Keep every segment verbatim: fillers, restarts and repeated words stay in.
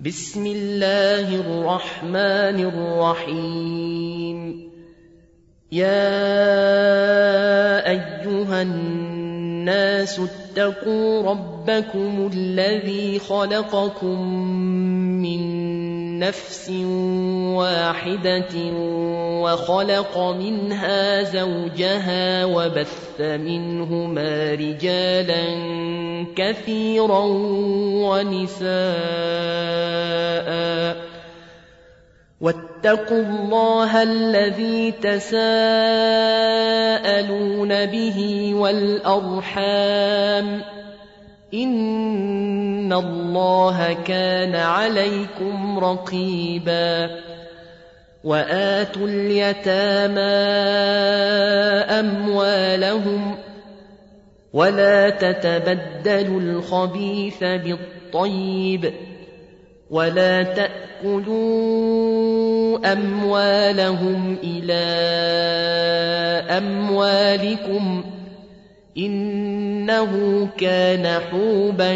بسم الله الرحمن الرحيم. يا أيها الناس اتقوا ربكم الذي خلقكم من نفس واحدة وخلق منها زوجها وبث منهما رجالا كثيرا ونساء واتقوا الله الذي تساءلون به والأرحام إن الله كان عليكم رقيبا. وآتوا اليتامى أموالهم ولا تتبدلوا الخبيث بالطيب ولا تأكلوا أموالهم إلى أموالكم إنه كان حوبا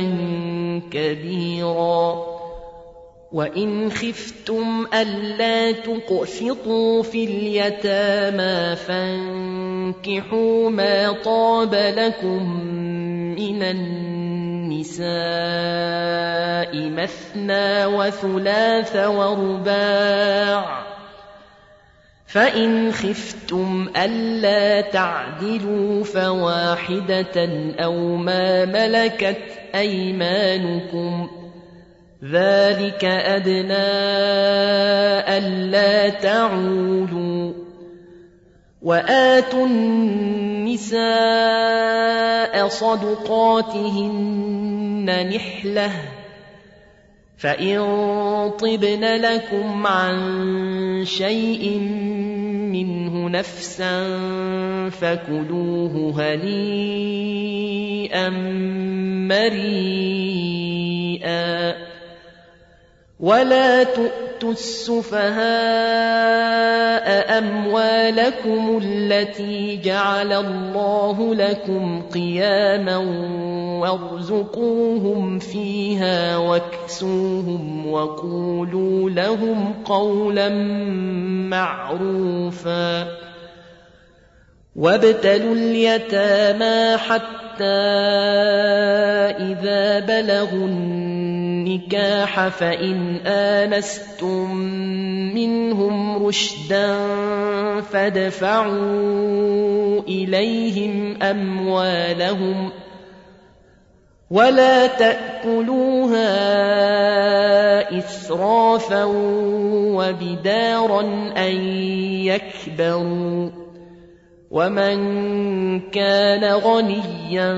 كبيرا. وإن خفتم ألا تقسطوا في اليتامى فانكحوا ما طاب لكم من النساء مثنى وثلاث ورباع، فإن خفتم ألا تعدلوا فواحدة أو ما ملكت أيمانكم ذلك أدنى ألا تعولوا. وآتوا النساء صدقاتهن نحلة فإن طبن لكم عن شيء منه نفسا فكلوه هنيئا مريئا. ولا تؤتوا السفهاء أموالكم التي جعل الله لكم قياما وارزقوهم فيها واكسوهم وقولوا لهم قولا معروفا. وابتلوا اليتامى حتى إذا بلغوا النكاح فإن آنستم منهم رشدا فادفعوا إليهم أموالهم ولا تأكلوها إسرافا وبدارا أن يكبروا. ومن كان غنيا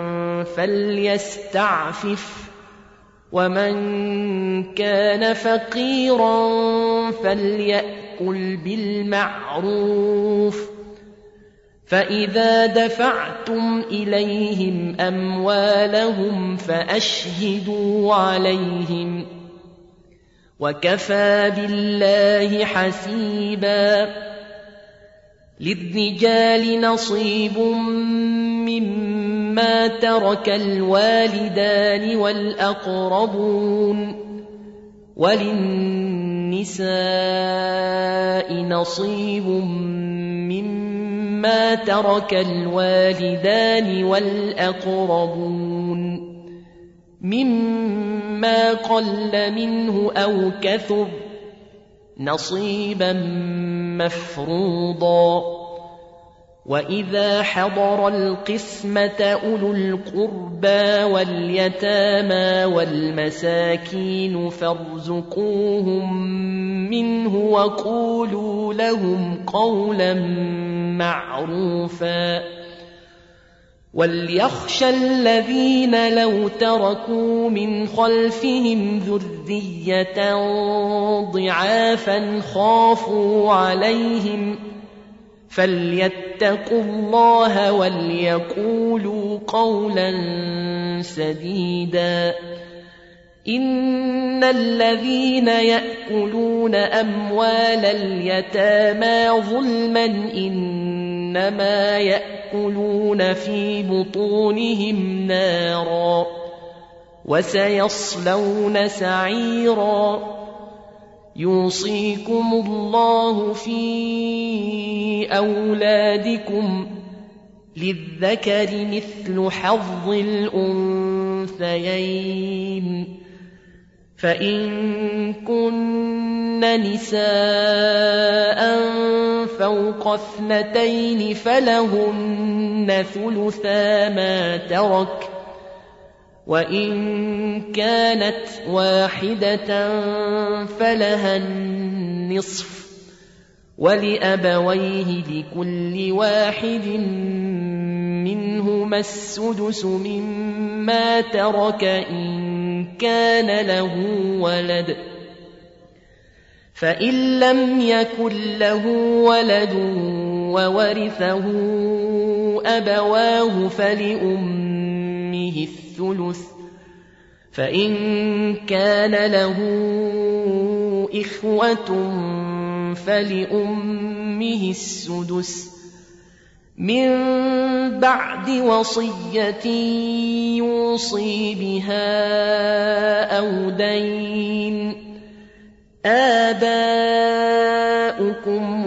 فليستعفف ومن كان فقيرا فليأكل بالمعروف. فإذا دفعتم إليهم أموالهم فأشهدوا عليهم وكفى بالله حسيبا. للرجال نصيب مما ترك الوالدان والأقربون وللنساء نصيب مما ترك الوالدان والأقربون مما قل منه أو كثر نصيبا مفروضا. وإذا حضر القسمة أولو القربى واليتامى والمساكين فارزقوهم منه وقولوا لهم قولا معروفا. وليخشى الذين لو تركوا من خلفهم ذرية ضعافا خافوا عليهم فليتقوا الله وليقولوا قولا سديدا. إن الذين يأكلون أموال اليتامى ظلما إنما يأكلون في بطونهم نارا وسيصلون سعيرا يوصيكم الله في أولادكم للذكر مثل حظ الأنثيين فإن كن نساء فوق اثنتين فلهن ثلثا ما ترك وإن كانت واحدة فلها النصف ولأبويه لكل واحد منهما السدس مما ترك إن كان له ولد فإن لم يكن له ولد وورثه أبواه فلأمه الثلث فإن كان له إخوة فلأمه السدس من بعد وصية يوصي بها أو دين آباؤكم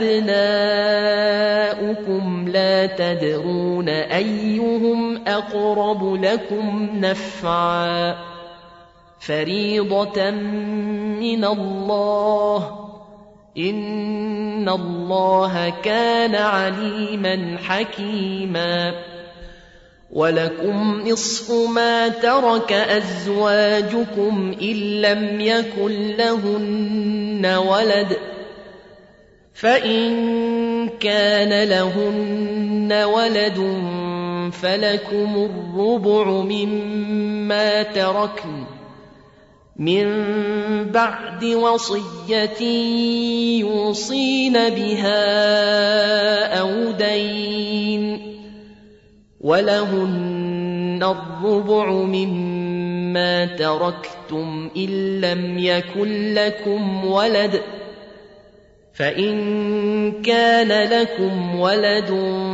وأبناؤكم لا تدرون أيهم أقرب لكم نفعا فريضة من الله إن الله كان عليما حكيما ولكم نصف ما ترك أزواجكم إن لم يكن لهن ولد فإن كان لهن ولد فلكم الربع مما تركن من بعد وصية يوصين بها أو دين ولهن الربع مما تركتم إن لم يكن لكم ولد فإن كان لكم ولد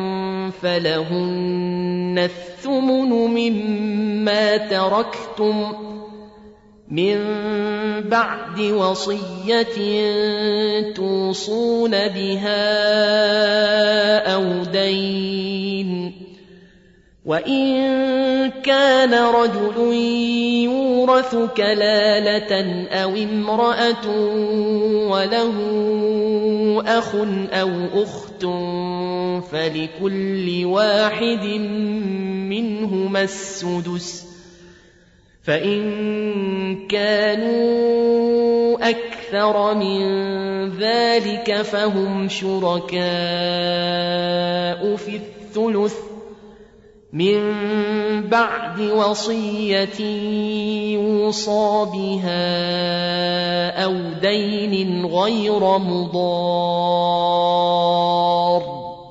فلهن الثمن مما تركتم من بعد وصية توصون بها أو دين وإن كان رجل يورث كلالة أو امرأة وله أخ أو أخت فلكل واحد منهما السدس فإن كانوا أكثر من ذلك فهم شركاء في الثلث من بعد وصية يوصى بها أو دين غير مضار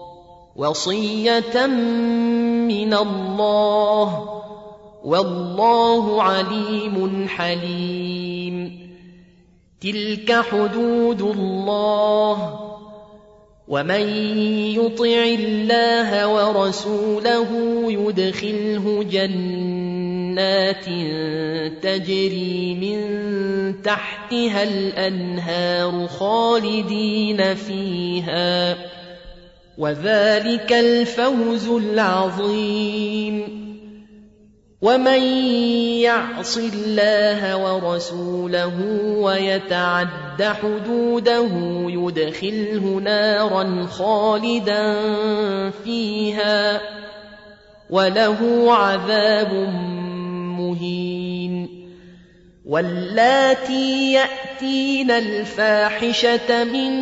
وصية من الله والله عليم حليم تلك حدود الله ومن يطع الله ورسوله يدخله جنات تجري من تحتها الأنهار خالدين فيها وذلك الفوز العظيم ومن يعص الله ورسوله ويتعد حدوده يدخله نارا خالدا فيها وله عذاب مهين واللاتي يأتين الفاحشة من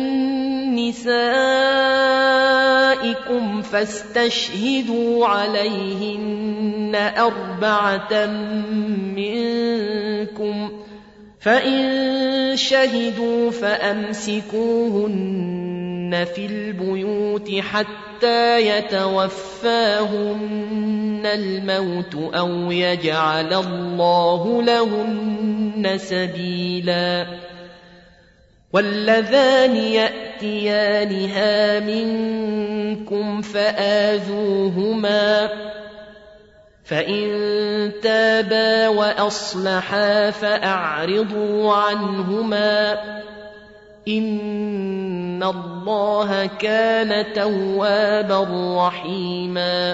نسائكم فاستشهدوا عليهن أربعة منكم فإن شهدوا فأمسكوهن في البيوت حتى يتوفاهن الموت أو يجعل الله لهن سبيلا واللذان يأتيانها منكم فآذوهما فإن تابا وأصلحا فأعرضوا عنهما إن الله كان توابا رحيما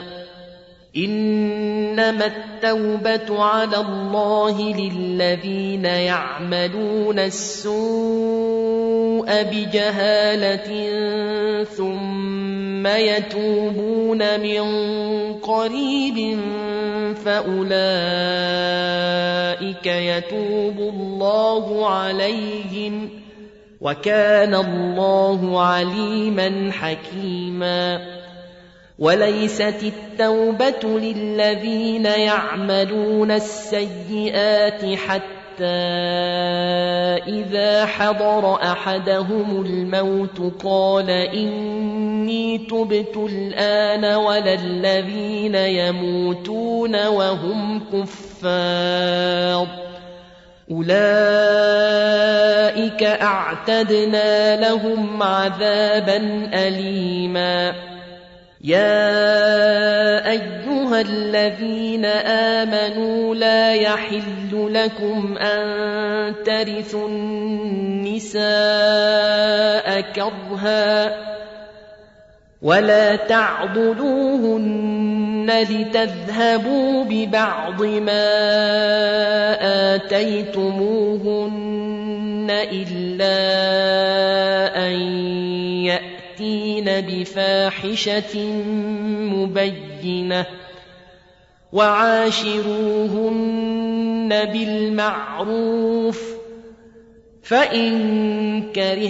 إنما التوبة على الله للذين يعملون السوء بجهالة ثم يتوبون من قريب فأولئك يتوب الله عليهم وكان الله عليما حكيما وليست التوبة للذين يعملون السيئات حتى إذا حضر أحدهم الموت قال إني تبت الآن ولا الذين يموتون وهم كفار أولئك أعتدنا لهم عذابا أليما يا أيها الذين آمنوا لا يحل لكم أن ترثوا النساء كرها ولا تعضلوهن لتذهبوا ببعض ما آتيتموهن إلا أن يأتين بفاحشة مبينة وعاشروهن بالمعروف فإن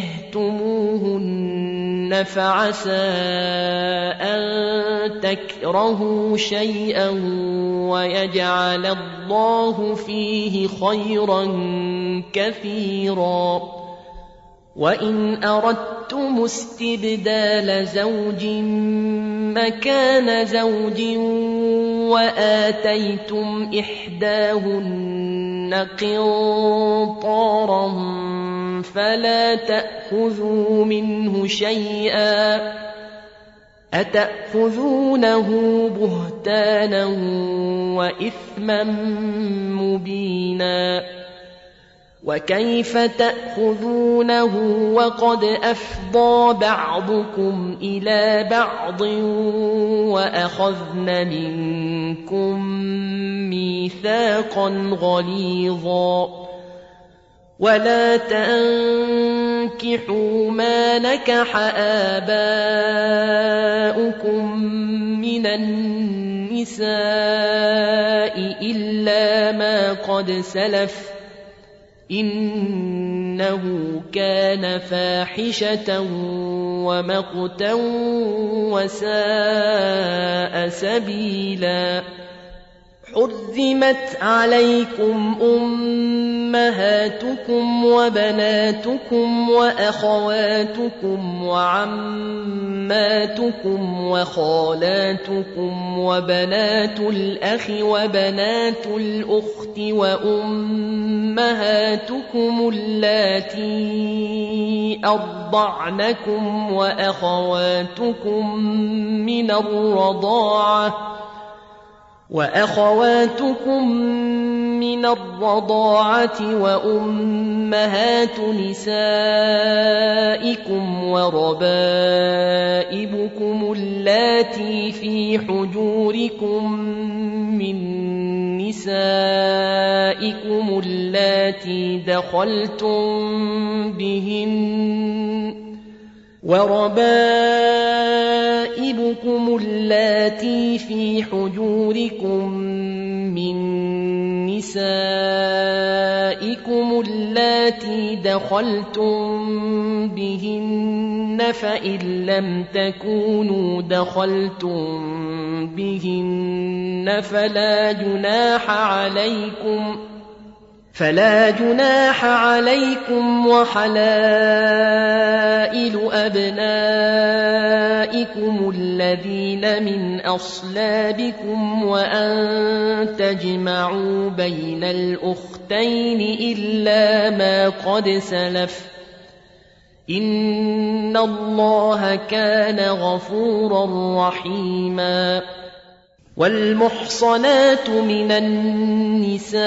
كرهتموهن فعسى أن تكرهوا شيئا ويجعل الله فيه خيرا كثيرا وإن أردتم استبدال زوج مكان زوج وآتيتم إحداهن قنطارا فلا تأخذوا منه شيئا أتأخذونه بهتانا وإثما مبينا وكيف تأخذونه وقد أفضى بعضكم إلى بعض وأخذن منكم ميثاقا غليظا ولا تنكحوا ما نكح آباؤكم من النساء إلا ما قد سلف إنه كان فاحشة ومقتا وساء سبيلا حرمت عليكم أمهاتكم وبناتكم وأخواتكم وعماتكم وخالاتكم وبنات الأخ وبنات الأخت وأمهاتكم اللاتي أرضعنكم وأخواتكم من الرضاعة وأخواتكم من الرضاعة وأمهات نسائكم وربائبكم اللاتي في حجوركم من نسائكم اللاتي دخلتم بهن وربائبكم اللاتي في حجوركم من نسائكم اللاتي دخلتم بهن فإن لم تكونوا دخلتم بهن فلا جناح عليكم فلا جناح عليكم وحلائل أبنائكم الذين من أصلابكم وأن تجمعوا بين الأختين إلا ما قد سلف إن الله كان غفورا رحيما والمحصنات من النساء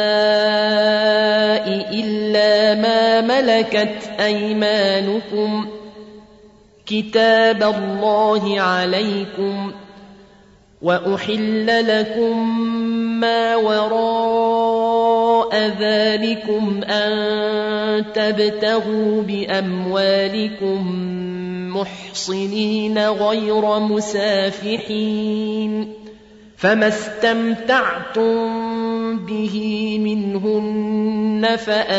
إلا ما ملكت أيمانكم كتاب الله عليكم وأحل لكم ما وراء ذلكم أن تبتغوا بأموالكم محصنين غير مسافحين فما استمتعتم به منهن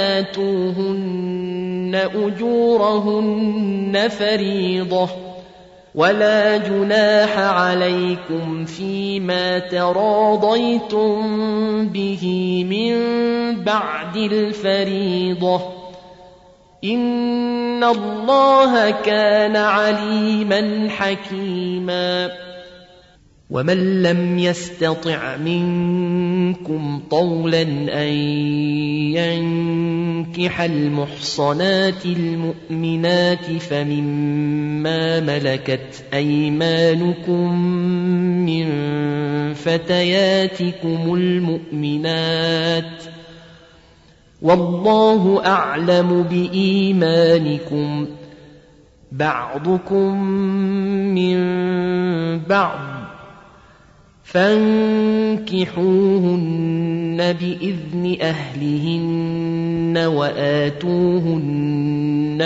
فآتوهن أجورهن فريضة ولا جناح عليكم فيما تراضيتم به من بعد الفريضة إن الله كان عليما حكيما ومن لم يستطع منكم طولا أن ينكح المحصنات المؤمنات فمما ملكت أيمانكم من فتياتكم المؤمنات والله أعلم بإيمانكم بعضكم من بعض فانكحوهن بإذن أهلهن وآتوهن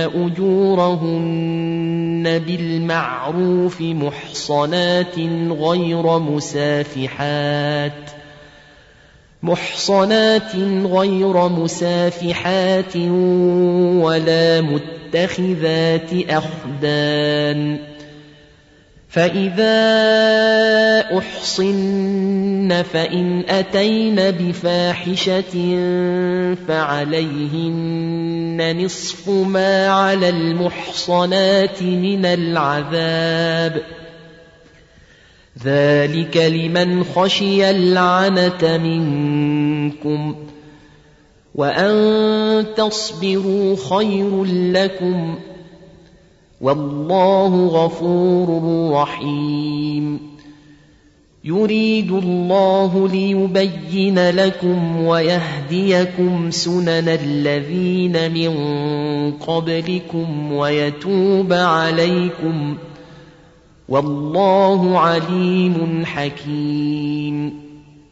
أجورهن بالمعروف محصنات غير مسافحات محصنات غير مسافحات ولا متخذات أخدان فإذا أحصن فإن أتين بفاحشة فعليهن نصف ما على المحصنات من العذاب ذلك لمن خشي العنة منكم وأن تصبروا خير لكم والله غفور رحيم يريد الله ليبين لكم ويهديكم سنن الذين من قبلكم ويتوب عليكم والله عليم حكيم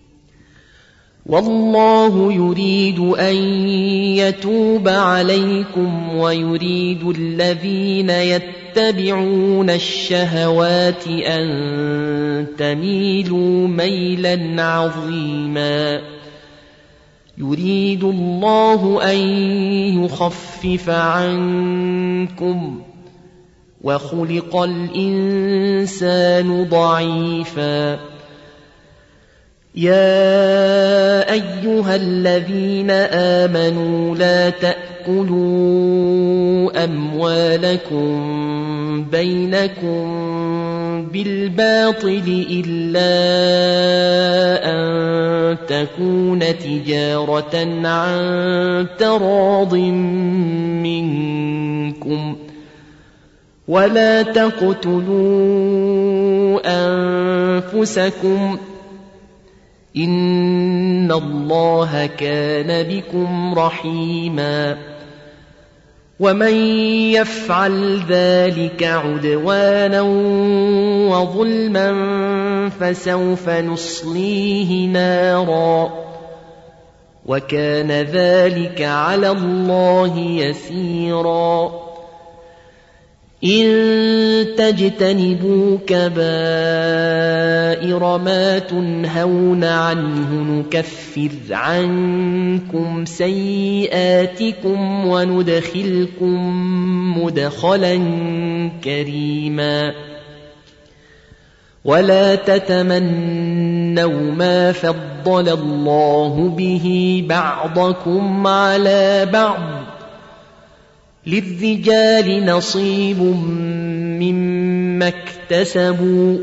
والله يريد أن يتوب عليكم ويريد الذين يتبعون الشهوات أن تميلوا ميلا عظيما يريد الله أن يخفف عنكم وخلق الإنسان ضعيفا يا أيها الذين آمنوا لا تأكلوا أموالكم بينكم بالباطل إلا أن تكون تجارة عن تراض منكم ولا تقتلوا أنفسكم إن الله كان بكم رحيما ومن يفعل ذلك عدوانا وظلما فسوف نصليه نارا وكان ذلك على الله يسيرا إن تجتنبوا كبائر ما تنهون عنه نكفر عنكم سيئاتكم وندخلكم مدخلا كريما ولا تتمنوا ما فضل الله به بعضكم على بعض للرجال نصيب مما اكتسبوا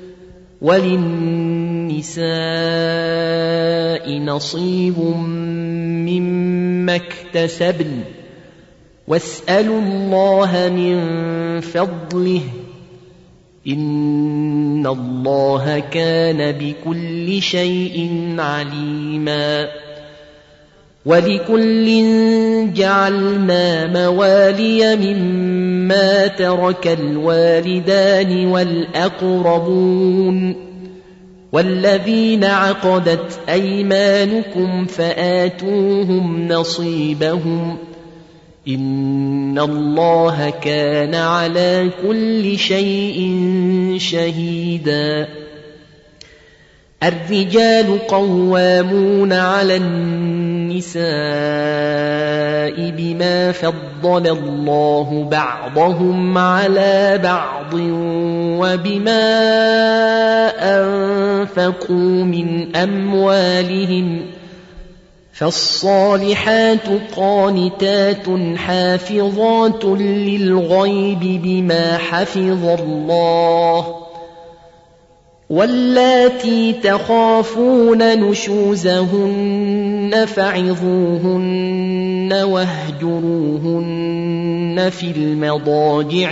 وللنساء نصيب مما اكتسبن واسألوا الله من فضله إن الله كان بكل شيء عليما ولكل جعلنا موالي مما ترك الوالدان والأقربون والذين عقدت أيمانكم فآتوهم نصيبهم إن الله كان على كل شيء شهيدا الرجال قوامون على النساء بما فضل الله بعضهم على بعض وبما أنفقوا من أموالهم فالصالحات قانتات حافظات للغيب بما حفظ الله واللاتي تخافون نشوزهن فعظوهن واهجروهن في المضاجع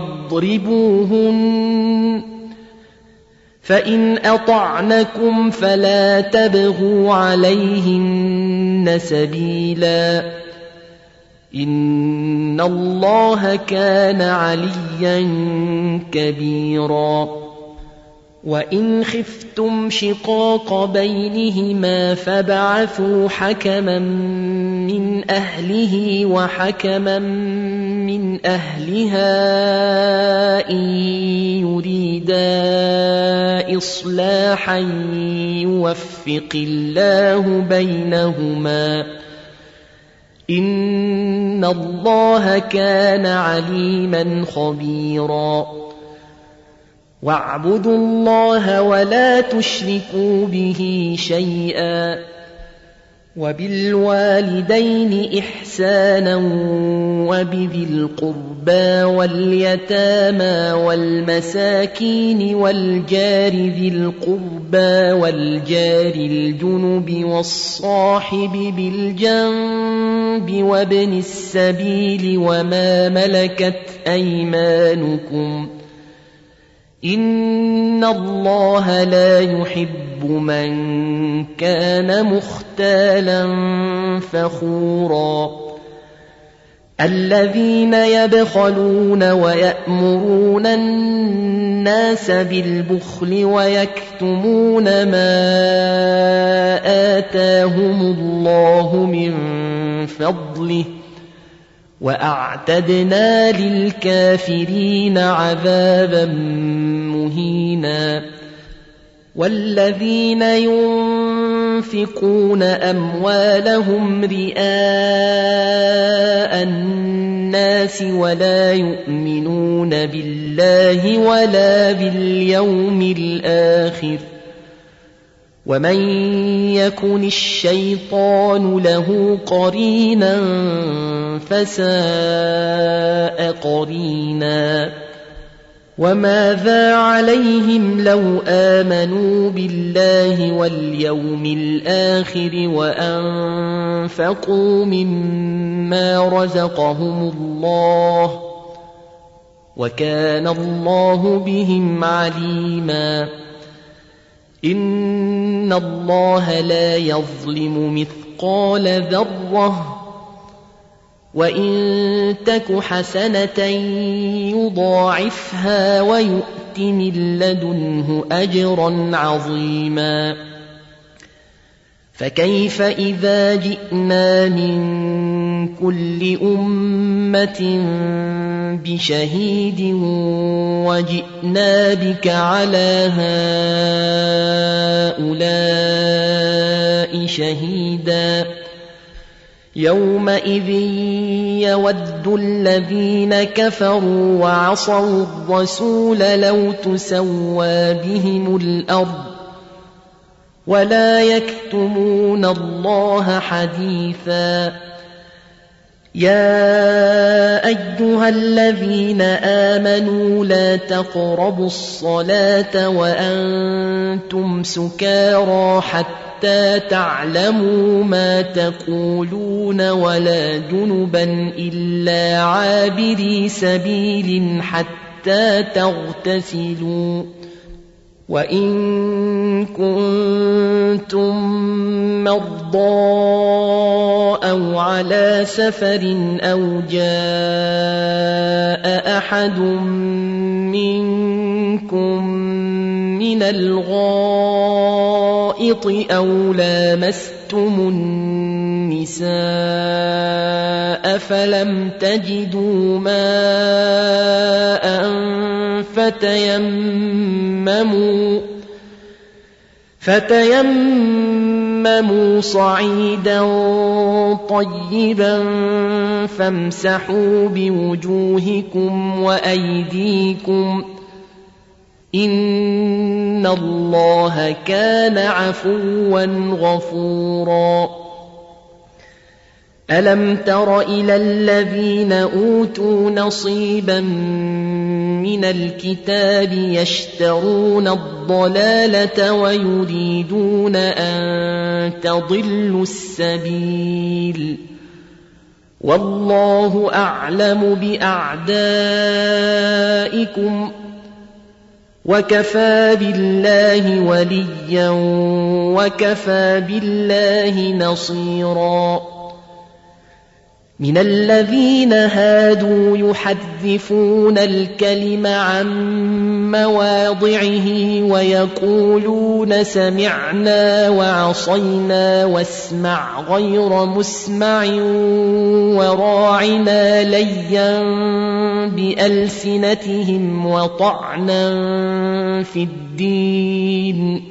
واضربوهن فإن أطعنكم فلا تبغوا عليهن سبيلا إن الله كان عليا كبيرا وإن خفتم شقاق بينهما فابعثوا حكما من أهله وحكما من أهلها إن يريدا إصلاحا يوفق الله بينهما إن الله كان عليما خبيرا واعبدوا الله ولا تشركوا به شيئا وبالوالدين إحسانا وبذي القربى واليتامى والمساكين والجار ذي القربى والجار الجنب والصاحب بالجنب وابن السبيل وما ملكت أيمانكم إن الله لا يحب من كان مختالا فخورا الذين يبخلون ويأمرون الناس بالبخل ويكتمون ما آتاهم الله من فضله وأعتدنا للكافرين عذابا مهينا والذين ينفقون أموالهم رئاء الناس ولا يؤمنون بالله ولا باليوم الآخر ومن يكن الشيطان له قرينا فساء قرينا وماذا عليهم لو آمنوا بالله واليوم الآخر وأنفقوا مما رزقهم الله وكان الله بهم عليما إن الله لا يظلم مثقال ذرة وإن تك حسنة يضاعفها ويؤت من لدنه أجرا عظيما فكيف إذا جئنا من كل أمة بشهيد وجئنا بك على هؤلاء شهيدا يومئذ يود الذين كفروا وعصوا الرسول لو تسوى بهم الأرض ولا يكتمون الله حديثا يا أيها الذين آمنوا لا تقربوا الصلاة وأنتم سكارى حتى تعلموا ما تقولون ولا جنبا إلا عابري سبيل حتى حتى تغتسلوا وإن كنتم مرضى أو على سفر أو جاء أحد منكم من الغائط أو لامستم النساء فلم تجدوا ماء فتيمموا فتيمموا صعيدا طيبا فامسحوا بوجوهكم وأيديكم إن الله كان عفوا غفورا ألم تر إلى الذين أوتوا نصيبا من الكتاب يشترون الضلالة ويريدون أن تضلوا السبيل والله أعلم بأعدائكم وكفى بالله وليا وكفى بالله نصيرا من الذين هادوا يحرفون الكلم عن مواضعه ويقولون سمعنا وعصينا واسمع غير مسمع وراعنا ليا بألسنتهم وطعنا في الدين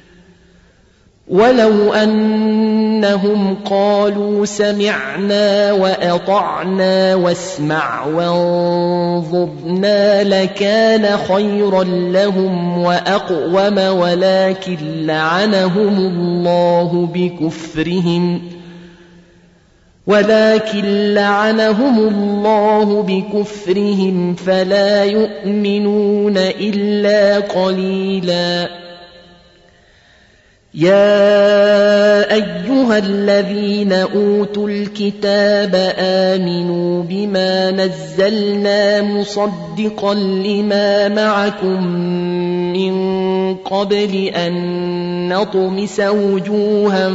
ولو أنهم قالوا سمعنا وأطعنا واسمع وانظرنا لكان خيرا لهم وأقوم ولكن لعنهم الله بكفرهم ولكن لعنهم الله بكفرهم فلا يؤمنون إلا قليلا يا أيها الذين أوتوا الكتاب آمنوا بما نزلنا مصدقا لما معكم من قبل أن نطمس وجوها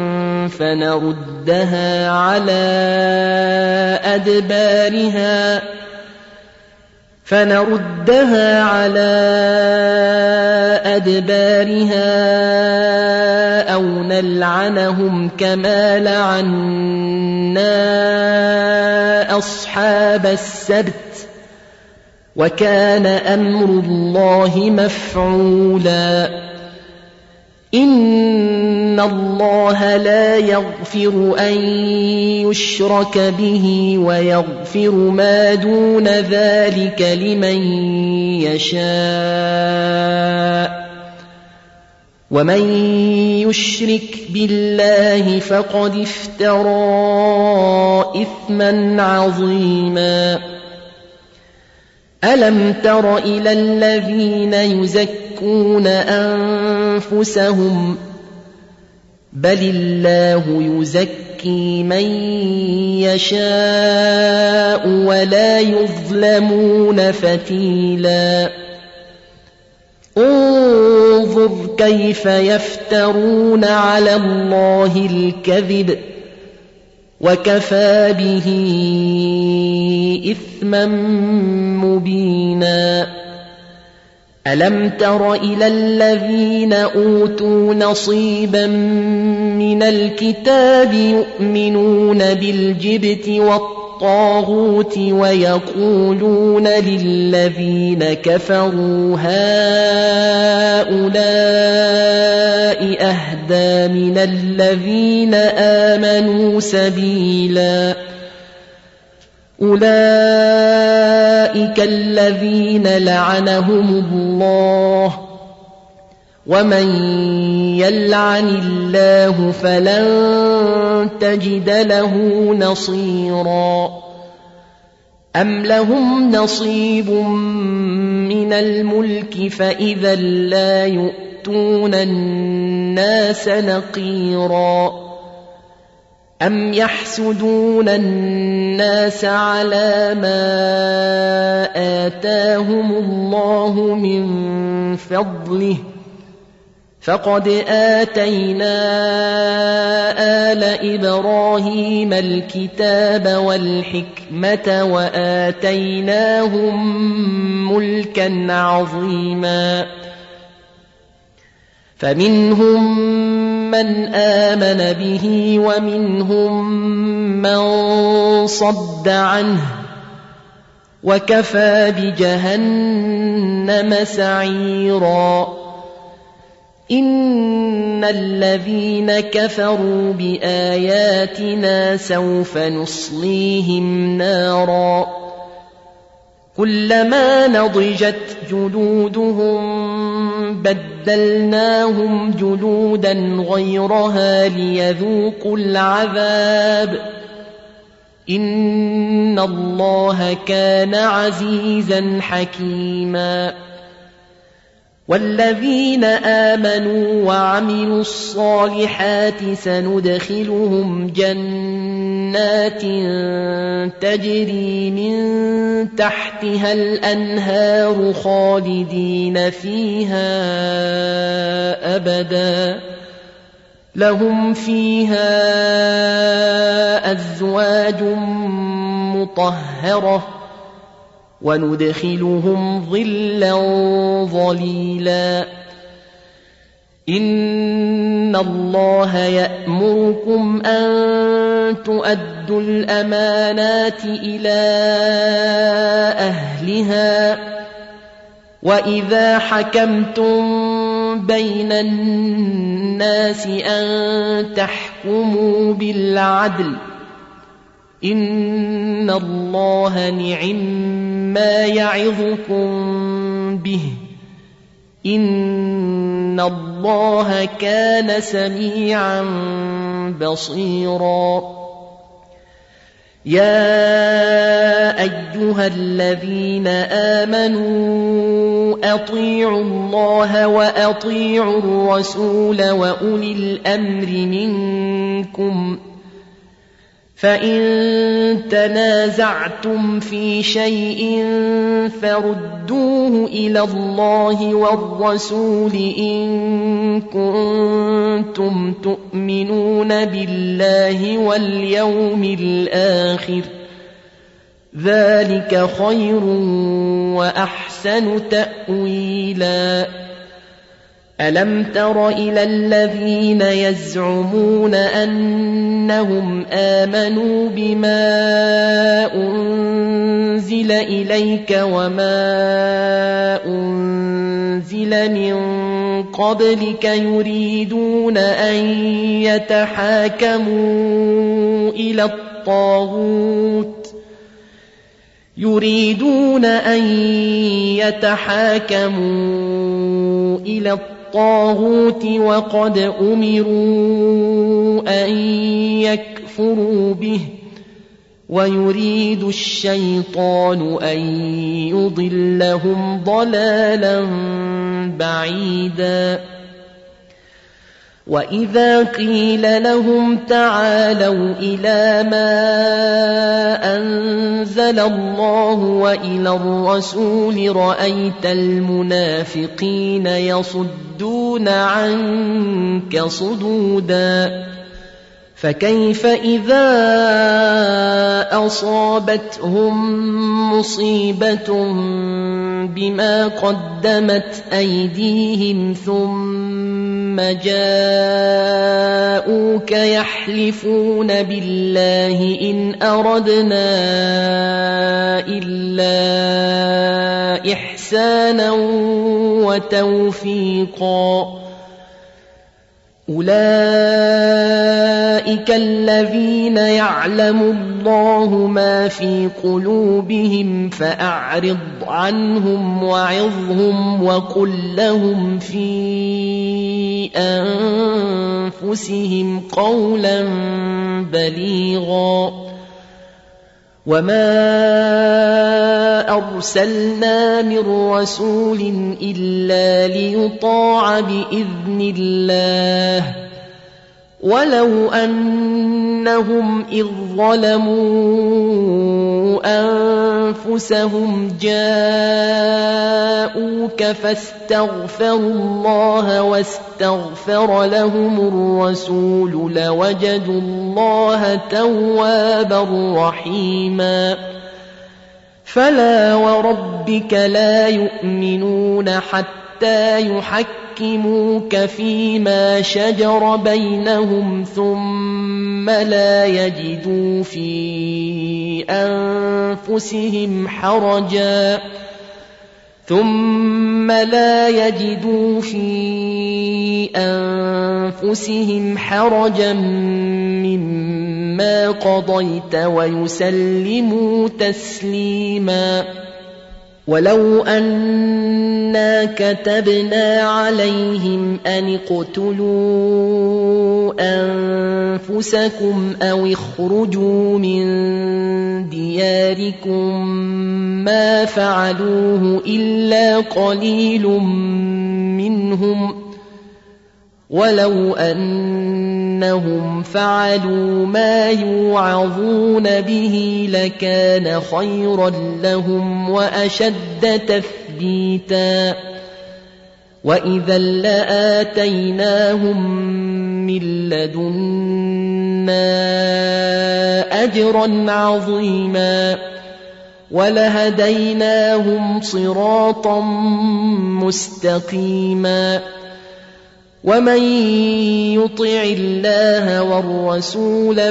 فنردها على أدبارها فنردها على أدبارها أو نلعنهم كما لعنا أصحاب السبت وكان أمر الله مفعولا إن الله لا يغفر أن يشرك به ويغفر ما دون ذلك لمن يشاء ومن يشرك بالله فقد افترى إثما عظيما ألم تر إلى الذين يزكون أنفسهم بل الله يزكي من يشاء ولا يظلمون فتيلا انظر كيف يفترون على الله الكذب وكفى به إثما مبينا ألم تر إلى الذين أوتوا نصيبا من الكتاب يؤمنون بالجبت والطاغوت ويقولون للذين كفروا هؤلاء أهدى من الذين آمنوا سبيلا أولئك الذين لعنهم الله ومن يلعن الله فلن تجد له نصيرا أم لهم نصيب من الملك فإذا لا يؤتون الناس نقيرا أَمْ يَحْسُدُونَ النَّاسَ عَلَىٰ مَا آتَاهُمُ اللَّهُ مِن فَضْلِهِ فَقَدْ آتَيْنَا آلَ إِبْرَاهِيمَ الْكِتَابَ وَالْحِكْمَةَ وَآتَيْنَاهُم مُّلْكًا عَظِيمًا فَمِنْهُم مَّنْ آمَنَ بِهِ وَمِنْهُم مَّن صَدَّ عَنْهُ وَكَفَىٰ بِجَهَنَّمَ سَعِيرًا إِنَّ الَّذِينَ كَفَرُوا بِآيَاتِنَا سَوْفَ نُصْلِيهِمْ نَارًا كُلَّمَا نَضِجَتْ جُلُودُهُم بَدَّلْنَاهُمْ جُلُودًا غَيْرَهَا لِيَذُوقُوا الْعَذَابَ إِنَّ اللَّهَ كَانَ عَزِيزًا حَكِيمًا وَالَّذِينَ آمَنُوا وَعَمِلُوا الصَّالِحَاتِ سَنُدْخِلُهُمْ جَنَّاتٍ تَجْرِي مِن تَحْتِهَا الْأَنْهَارُ خَالِدِينَ فِيهَا أَبَدًا لَهُمْ فِيهَا أَزْوَاجٌ مُّطَهَّرَةٌ وَنُدْخِلُهُمْ ظِلًّا ظَلِيلًا إِنَّ اللَّهَ يَأْمُرُكُمْ أَن تُؤَدُّوا الْأَمَانَاتِ إِلَىٰ أَهْلِهَا وَإِذَا حَكَمْتُم بَيْنَ النَّاسِ أَن تَحْكُمُوا بِالْعَدْلِ إِنَّ اللَّهَ نِعِمَّا يَعِظُكُم بِهِ إِنَّ اللَّهَ كَانَ سَمِيعًا بَصِيرًا يَا أَيُّهَا الَّذِينَ آمَنُوا أَطِيعُوا اللَّهَ وَأَطِيعُوا الرَّسُولَ وَأُولِي الْأَمْرِ مِنكُمْ فَإِن تَنَازَعْتُمْ فِي شَيْءٍ فَرُدُّوهُ إِلَى اللَّهِ وَالرَّسُولِ إِن كُنتُمْ تُؤْمِنُونَ بِاللَّهِ وَالْيَوْمِ الْآخِرِ ذَلِكَ خَيْرٌ وَأَحْسَنُ تَأْوِيلًا أَلَمْ تَرَ إِلَى الَّذِينَ يَزْعُمُونَ أَنَّهُمْ آمَنُوا بِمَا أُنزِلَ إِلَيْكَ وَمَا أُنزِلَ مِن قَبْلِكَ يُرِيدُونَ أَن يَتَحَاكَمُوا إِلَى الطَّاغُوتِ يُرِيدُونَ أَن يَتَحَاكَمُوا إِلَى الطَّاغُوتِ وَقَدْ أُمِرُوا أَن يَكْفُرُوا بِهِ وَيُرِيدُ الشَّيْطَانُ أَن يُضِلَّهُمْ ضَلَالًا بَعِيدًا وَإِذَا قِيلَ لَهُمْ تَعَالَوْا إِلَىٰ مَا أَنزَلَ اللَّهُ وَإِلَى الرَّسُولِ رَأَيْتَ الْمُنَافِقِينَ يَصُدُّونَ عَنكَ صُدُودًا فَكَيْفَ إِذَا أَصَابَتْهُم مُّصِيبَةٌ بِمَا قَدَّمَتْ أَيْدِيهِمْ ثُمَّ جَاءُوكَ يَحْلِفُونَ بِاللَّهِ إِنْ أَرَدْنَا إِلَّا إِحْسَانًا وَتَوْفِيقًا أُولَئِكَ الَّذِينَ يَعْلَمُ اللَّهُ مَا فِي قُلُوبِهِمْ فَأَعْرِضْ عَنْهُمْ وَعِظْهُمْ وَقُل لَّهُمْ فِي أَنفُسِهِمْ قَوْلًا بَلِيغًا وَمَا أَرْسَلْنَا مِن رَّسُولٍ إِلَّا لِيُطَاعَ بِإِذْنِ اللَّهِ وَلَوْ أَنَّ أنهم إذ ظلموا أنفسهم جاءوك فاستغفروا الله واستغفر لهم الرسول لوجدوا الله توابا رحيما فلا وربك لا يؤمنون حتى يحكموك فيما شجر بينهم ثم لا يجدوا في أنفسهم حرجا ثم لا يجدوا في أنفسهم حرجا مما قضيت ويسلموا تسليما ولو أنا كتبنا عليهم أن اقتلوا أنفسكم أو اخرجوا من دياركم ما فعلوه إلا قليل منهم ولو أنهم فعلوا ما يوعظون به لكان خيرا لهم وأشد تثبيتا وإذا لآتيناهم من لدنا أجرا عظيما ولهديناهم صراطا مستقيما ومن يطع الله والرسول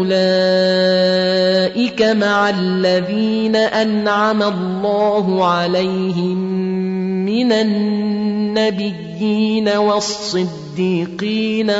فأولئك مع الذين أنعم الله عليهم من النبيين والصديقين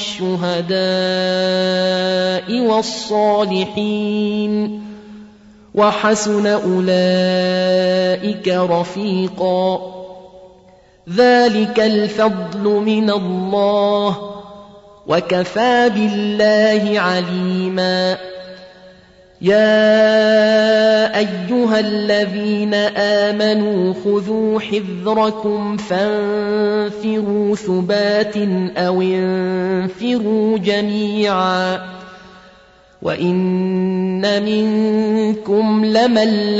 والشهداء والصالحين وحسن أولئك رفيقا ذلك الفضل من الله وكفى بالله عليما يا أيها الذين آمنوا خذوا حذركم فانفروا ثبات أو انفروا جميعا وإن منكم لمن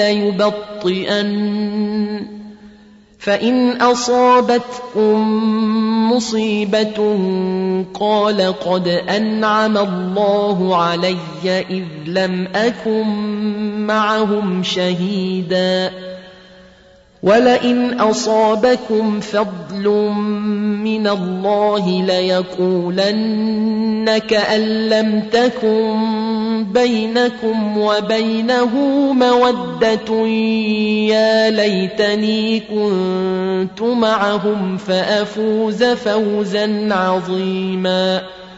ليبطئن فإن أصابتكم مصيبة قال قد أنعم الله علي إذ لم أكن معهم شهيدا ولئن أصابكم فضل من الله ليقولن كأن لم تكن بينكم وبينه مودة يا ليتني كنت معهم فأفوز فوزا عظيما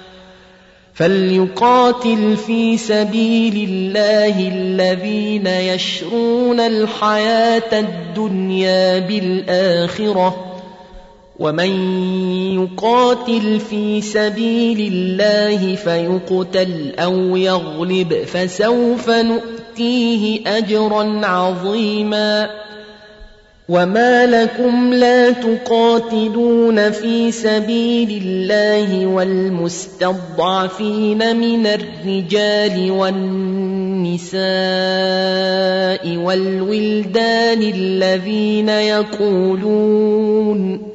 فليقاتل في سبيل الله الذين يشرون الحياة الدنيا بالآخرة ومن يقاتل في سبيل الله فيقتل أو يغلب فسوف نؤتيه أجرا عظيما وما لكم لا تقاتلون في سبيل الله والمستضعفين من الرجال والنساء والولدان الذين يقولون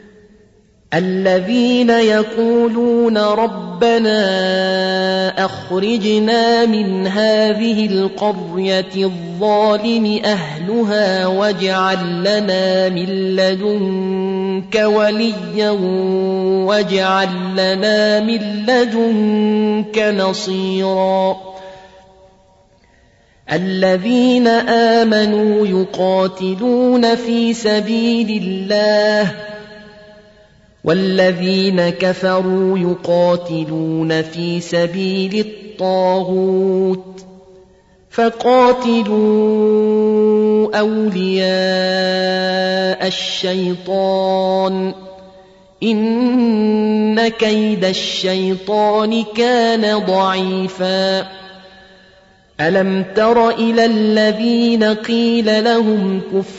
الذين يقولون ربنا أخرجنا من هذه القرية الظالم أهلها واجعل لنا من لدنك وليا واجعل لنا من لدنك نصيرا الذين آمنوا يقاتلون في سبيل الله والذين كفروا يقاتلون في سبيل الطاغوت فقاتلوا أولياء الشيطان إن كيد الشيطان كان ضعيفا ألم تر إلى الذين قيل لهم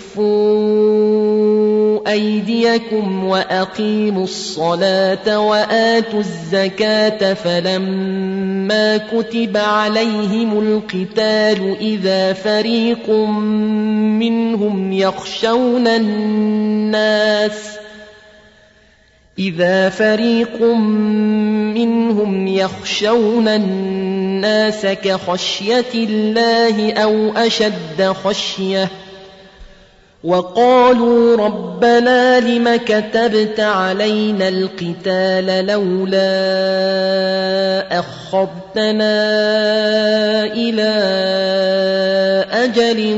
كفوا أيديكم وأقيموا الصلاة وآتوا الزكاة فلما كتب عليهم القتال إذا فريق منهم يخشون الناس إذا فريق منهم يخشون الناس كخشية الله أو أشد خشية وقالوا ربنا لم كتبت علينا القتال لولا أخرتنا إلى أجل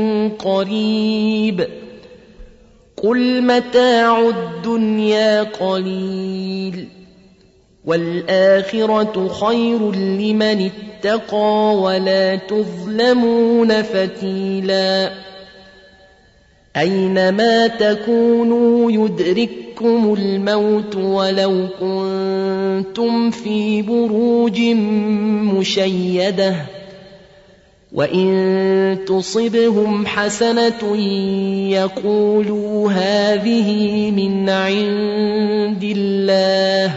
قريب قل متاع الدنيا قليل والآخرة خير لمن اتقى ولا تظلمون فتيلا أينما تكونوا يدرككم الموت ولو كنتم في بروج مشيدة وإن تصبهم حسنة يقولوا هذه من عند الله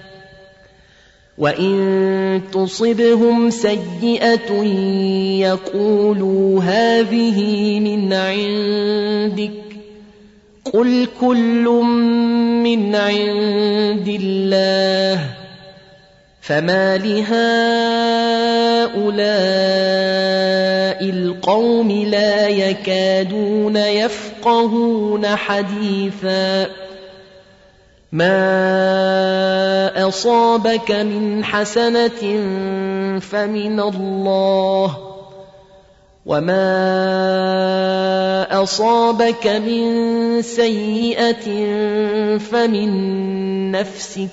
وإن تصبهم سيئة يقولوا هذه من عندك قل كل من عند الله فما لهؤلاء القوم لا يكادون يفقهون حديثا ما أصابك من حسنة فمن الله وما أصابك من سيئة فمن نفسك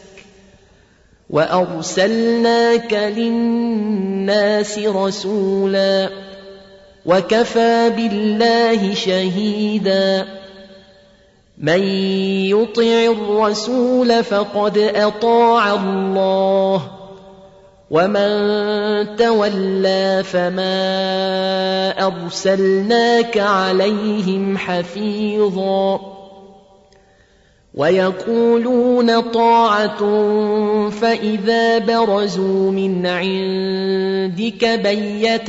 وأرسلناك للناس رسولا وكفى بالله شهيدا من يطع الرسول فقد أطاع الله ومن تولى فما أرسلناك عليهم حفيظا ويقولون طاعة فإذا برزوا من عندك بيت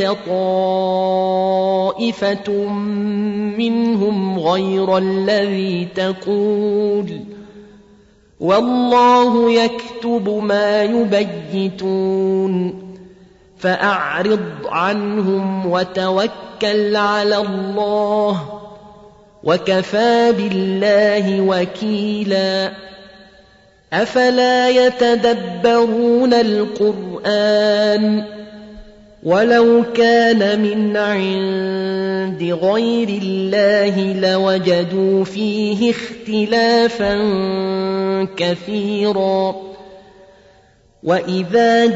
طائفة منهم غير الذي تقول والله يكتب ما يبيتون فأعرض عنهم وتوكل على الله وكفى بالله وكيلا أفلا يتدبرون القرآن ولو كان من عند غير الله لوجدوا فيه اختلافا كثيرا وإذا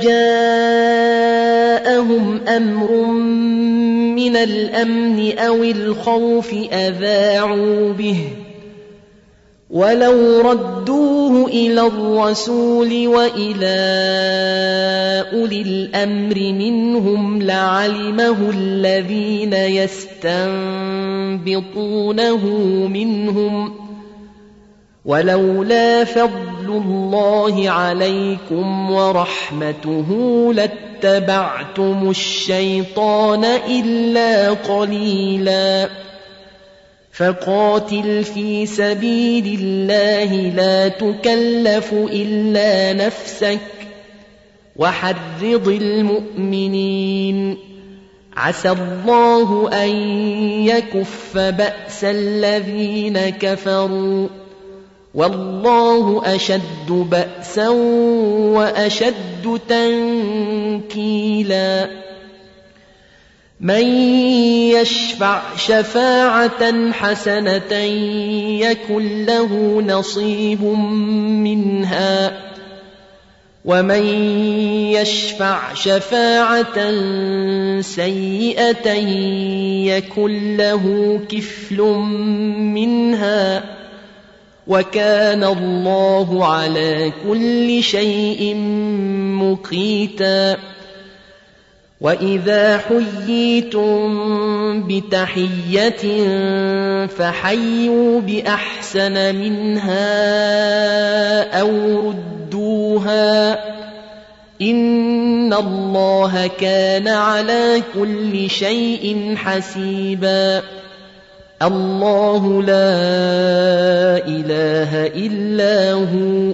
جاءهم أمر من الأمن أو الخوف أذاعوا به ولو ردوه إلى الرسول وإلى أولي الأمر منهم لعلمه الذين يستنبطونه منهم ولولا فضل الله عليكم ورحمته لاتبعتم الشيطان إلا قليلا فقاتل في سبيل الله لا تكلف إلا نفسك وحرض المؤمنين عسى الله أن يكف بأس الذين كفروا والله أشد بأسا وأشد تنكيلا من يشفع شفاعة حسنة يكن له نصيب منها ومن يشفع شفاعة سيئة يكن له كفل منها وكان الله على كل شيء مقيتا وإذا حييتم بتحية فحيوا بأحسن منها أو ردوها إن الله كان على كل شيء حسيبا. الله لا إله إلا هو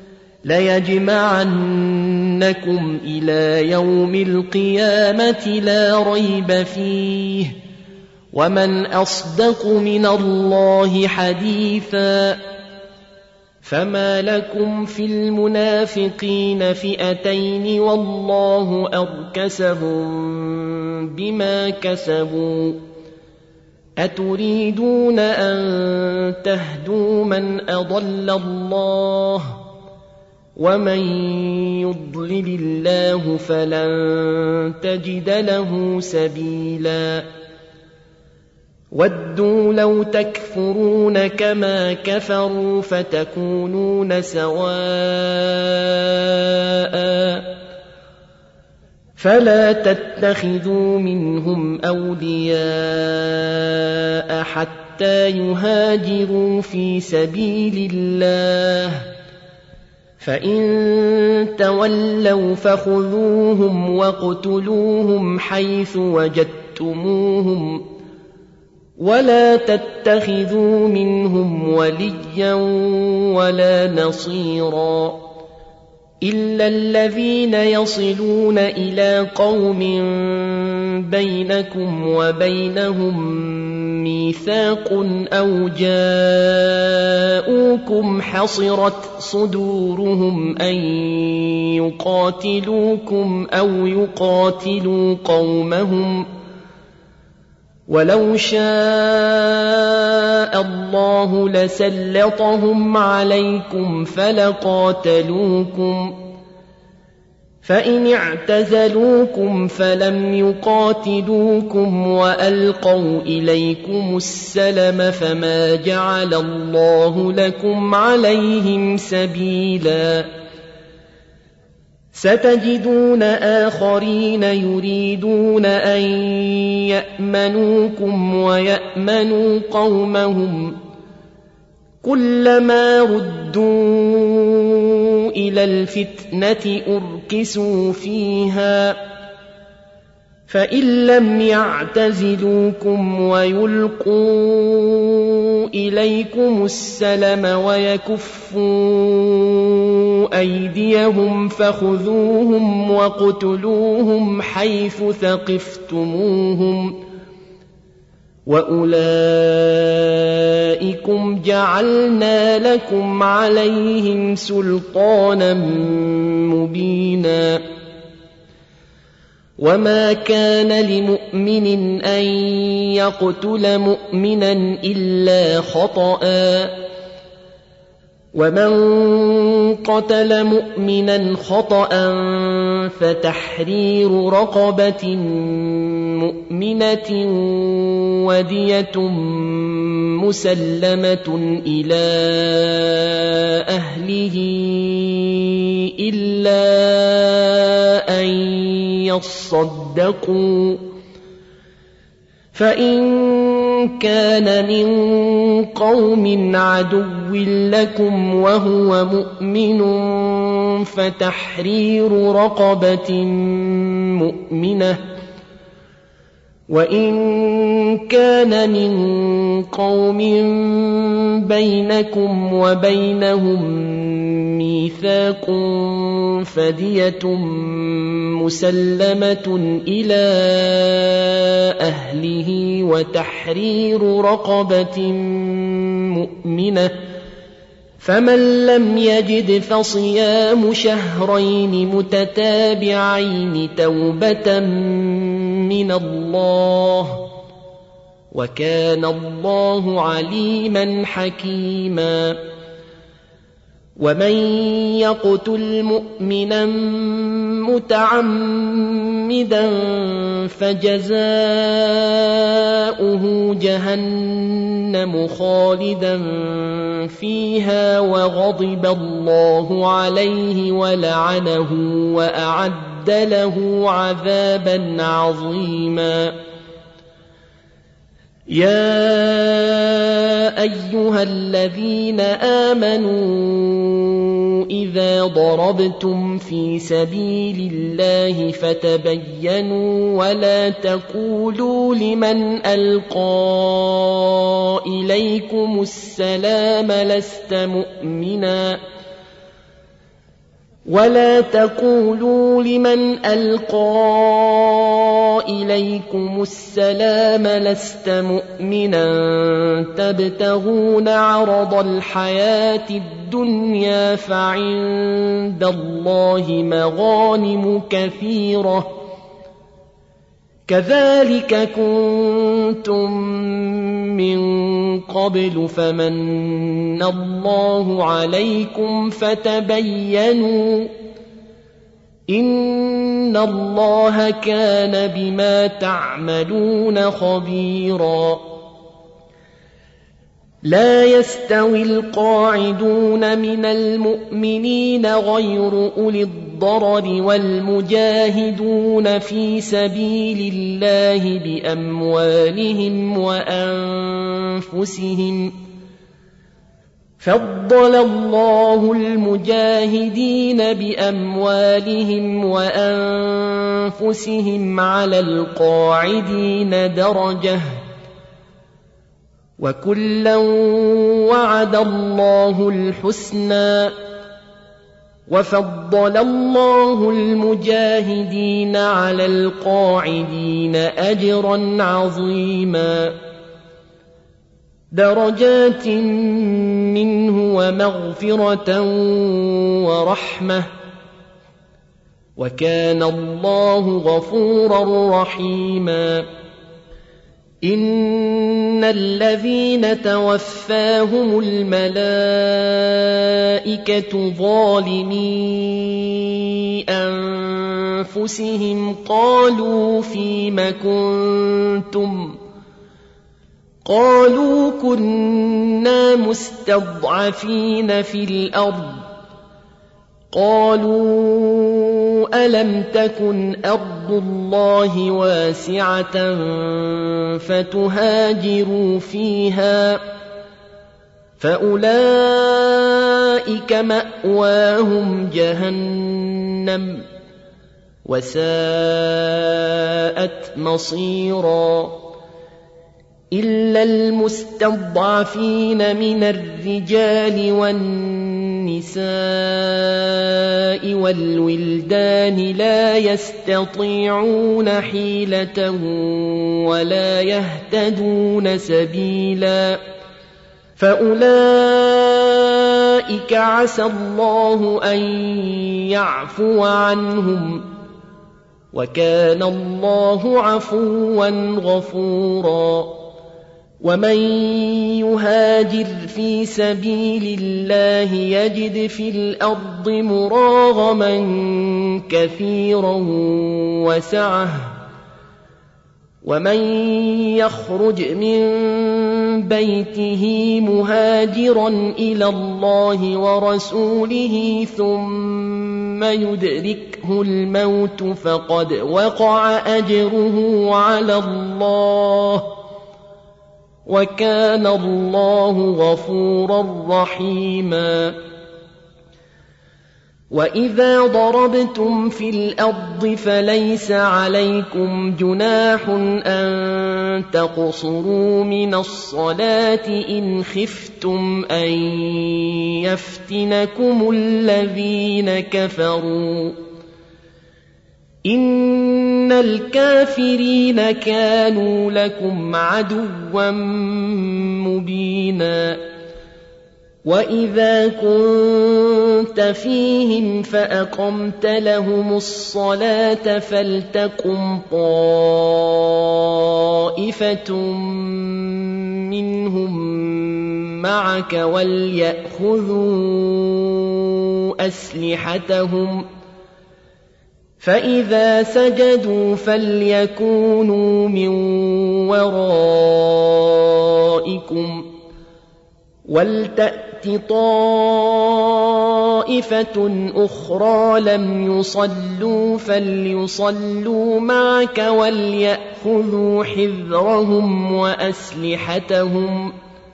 ليجمعنكم إلى يوم القيامة لا ريب فيه ومن أصدق من الله حديثا. فما لكم في المنافقين فئتين والله أركسهم بما كسبوا أتريدون أن تهدوا من أضل الله ومن يضلل الله فلن تجد له سبيلا. ودوا لو تكفرون كما كفروا فتكونون سواء فلا تتخذوا منهم أولياء حتى يهاجروا في سبيل الله فإن تولوا فخذوهم واقتلوهم حيث وجدتموهم ولا تتخذوا منهم وليا ولا نصيرا إلا الذين يصلون إلى قوم بينكم وبينهم ميثاق أو جاءوكم حصرت صدورهم أن يقاتلوكم أو يقاتلوا قومهم ولو شاء الله لسلطهم عليكم فلقاتلوكم فإن اعتزلوكم فلم يقاتلوكم وألقوا إليكم السلم فما جعل الله لكم عليهم سبيلا. ستجدون آخرين يريدون أن يأمنوكم ويأمنوا قومهم كلما ردوا إلى الفتنة أركسوا فيها فإن لم يعتزلوكم ويلقوا إليكم السلم ويكفوا أيديهم فخذوهم واقتلوهم حيث ثقفتموهم وأولئكم جعلنا لكم عليهم سلطانا مبينا. وما كان لمؤمن أن يقتل مؤمنا إلا خطأ ومن قتل مؤمنا خطأ فتحرير رقبة مؤمنة ودية مسلمة إلى أهله إلا أن يصدقوا فإن كان من قوم عدو لكم وهو مؤمن فتحرير رقبة مؤمنة وإن كان من قوم بينكم وبينهم ميثاق فدية مسلمة إلى أهله وتحرير رقبة مؤمنة فمن لم يجد فصيام شهرين متتابعين توبة من الله وكان الله عليما حكيما. ومن يقتل مؤمنا متعمدا فجزاؤه جهنم خالدا فيها وغضب الله عليه ولعنه وأعد له عذابا عظيما. يا أيها الذين آمنوا إذا ضربتم في سبيل الله فتبينوا ولا تقولوا لمن ألقى إليكم السلام لست مؤمنا ولا تقولوا لمن ألقى إليكم السلام لست مؤمنا تبتغون عرض الحياة الدنيا فعند الله مغانم كثيرة كذلك كنتم من قبل فمن الله عليكم فتبينوا إن الله كان بما تعملون خبيرا. لا يستوي القاعدون من المؤمنين غير أولي الضرر والمجاهدون في سبيل الله بأموالهم وأنفسهم فضل الله المجاهدين بأموالهم وأنفسهم على القاعدين درجة وكلا وعد الله الحسنى وفضل الله المجاهدين على القاعدين أجرا عظيما درجات منه ومغفرة ورحمة وكان الله غفورا رحيما. إن الذين توفاهم الملائكة ظالمي أنفسهم قالوا فيم كنتم قالوا كنا مستضعفين في الأرض قالوا ألم تكن أرض الله واسعة فتهاجروا فيها فأولئك مأواهم جهنم وساءت مصيرا. إلا المستضعفين من الرجال والنساء والولدان لا يستطيعون حيلة ولا يهتدون سبيلا فأولئك عسى الله أن يعفو عنهم وكان الله عفوا غفورا. ومن يهاجر في سبيل الله يجد في الأرض مراغما كثيرا وسعة ومن يخرج من بيته مهاجرا إلى الله ورسوله ثم يدركه الموت فقد وقع أجره على الله وكان الله غفورا رحيما. وإذا ضربتم في الأرض فليس عليكم جناح أن تقصروا من الصلاة إن خفتم أن يفتنكم الذين كفروا إن الكافرين كانوا لكم عدوا مبينا. وإذا كنت فيهم فأقمت لهم الصلاة فلتقم طائفة منهم معك وليأخذوا أسلحتهم فإذا سجدوا فليكونوا من ورائكم ولتأت طائفة أخرى لم يصلوا فليصلوا معك وليأخذوا حذرهم وأسلحتهم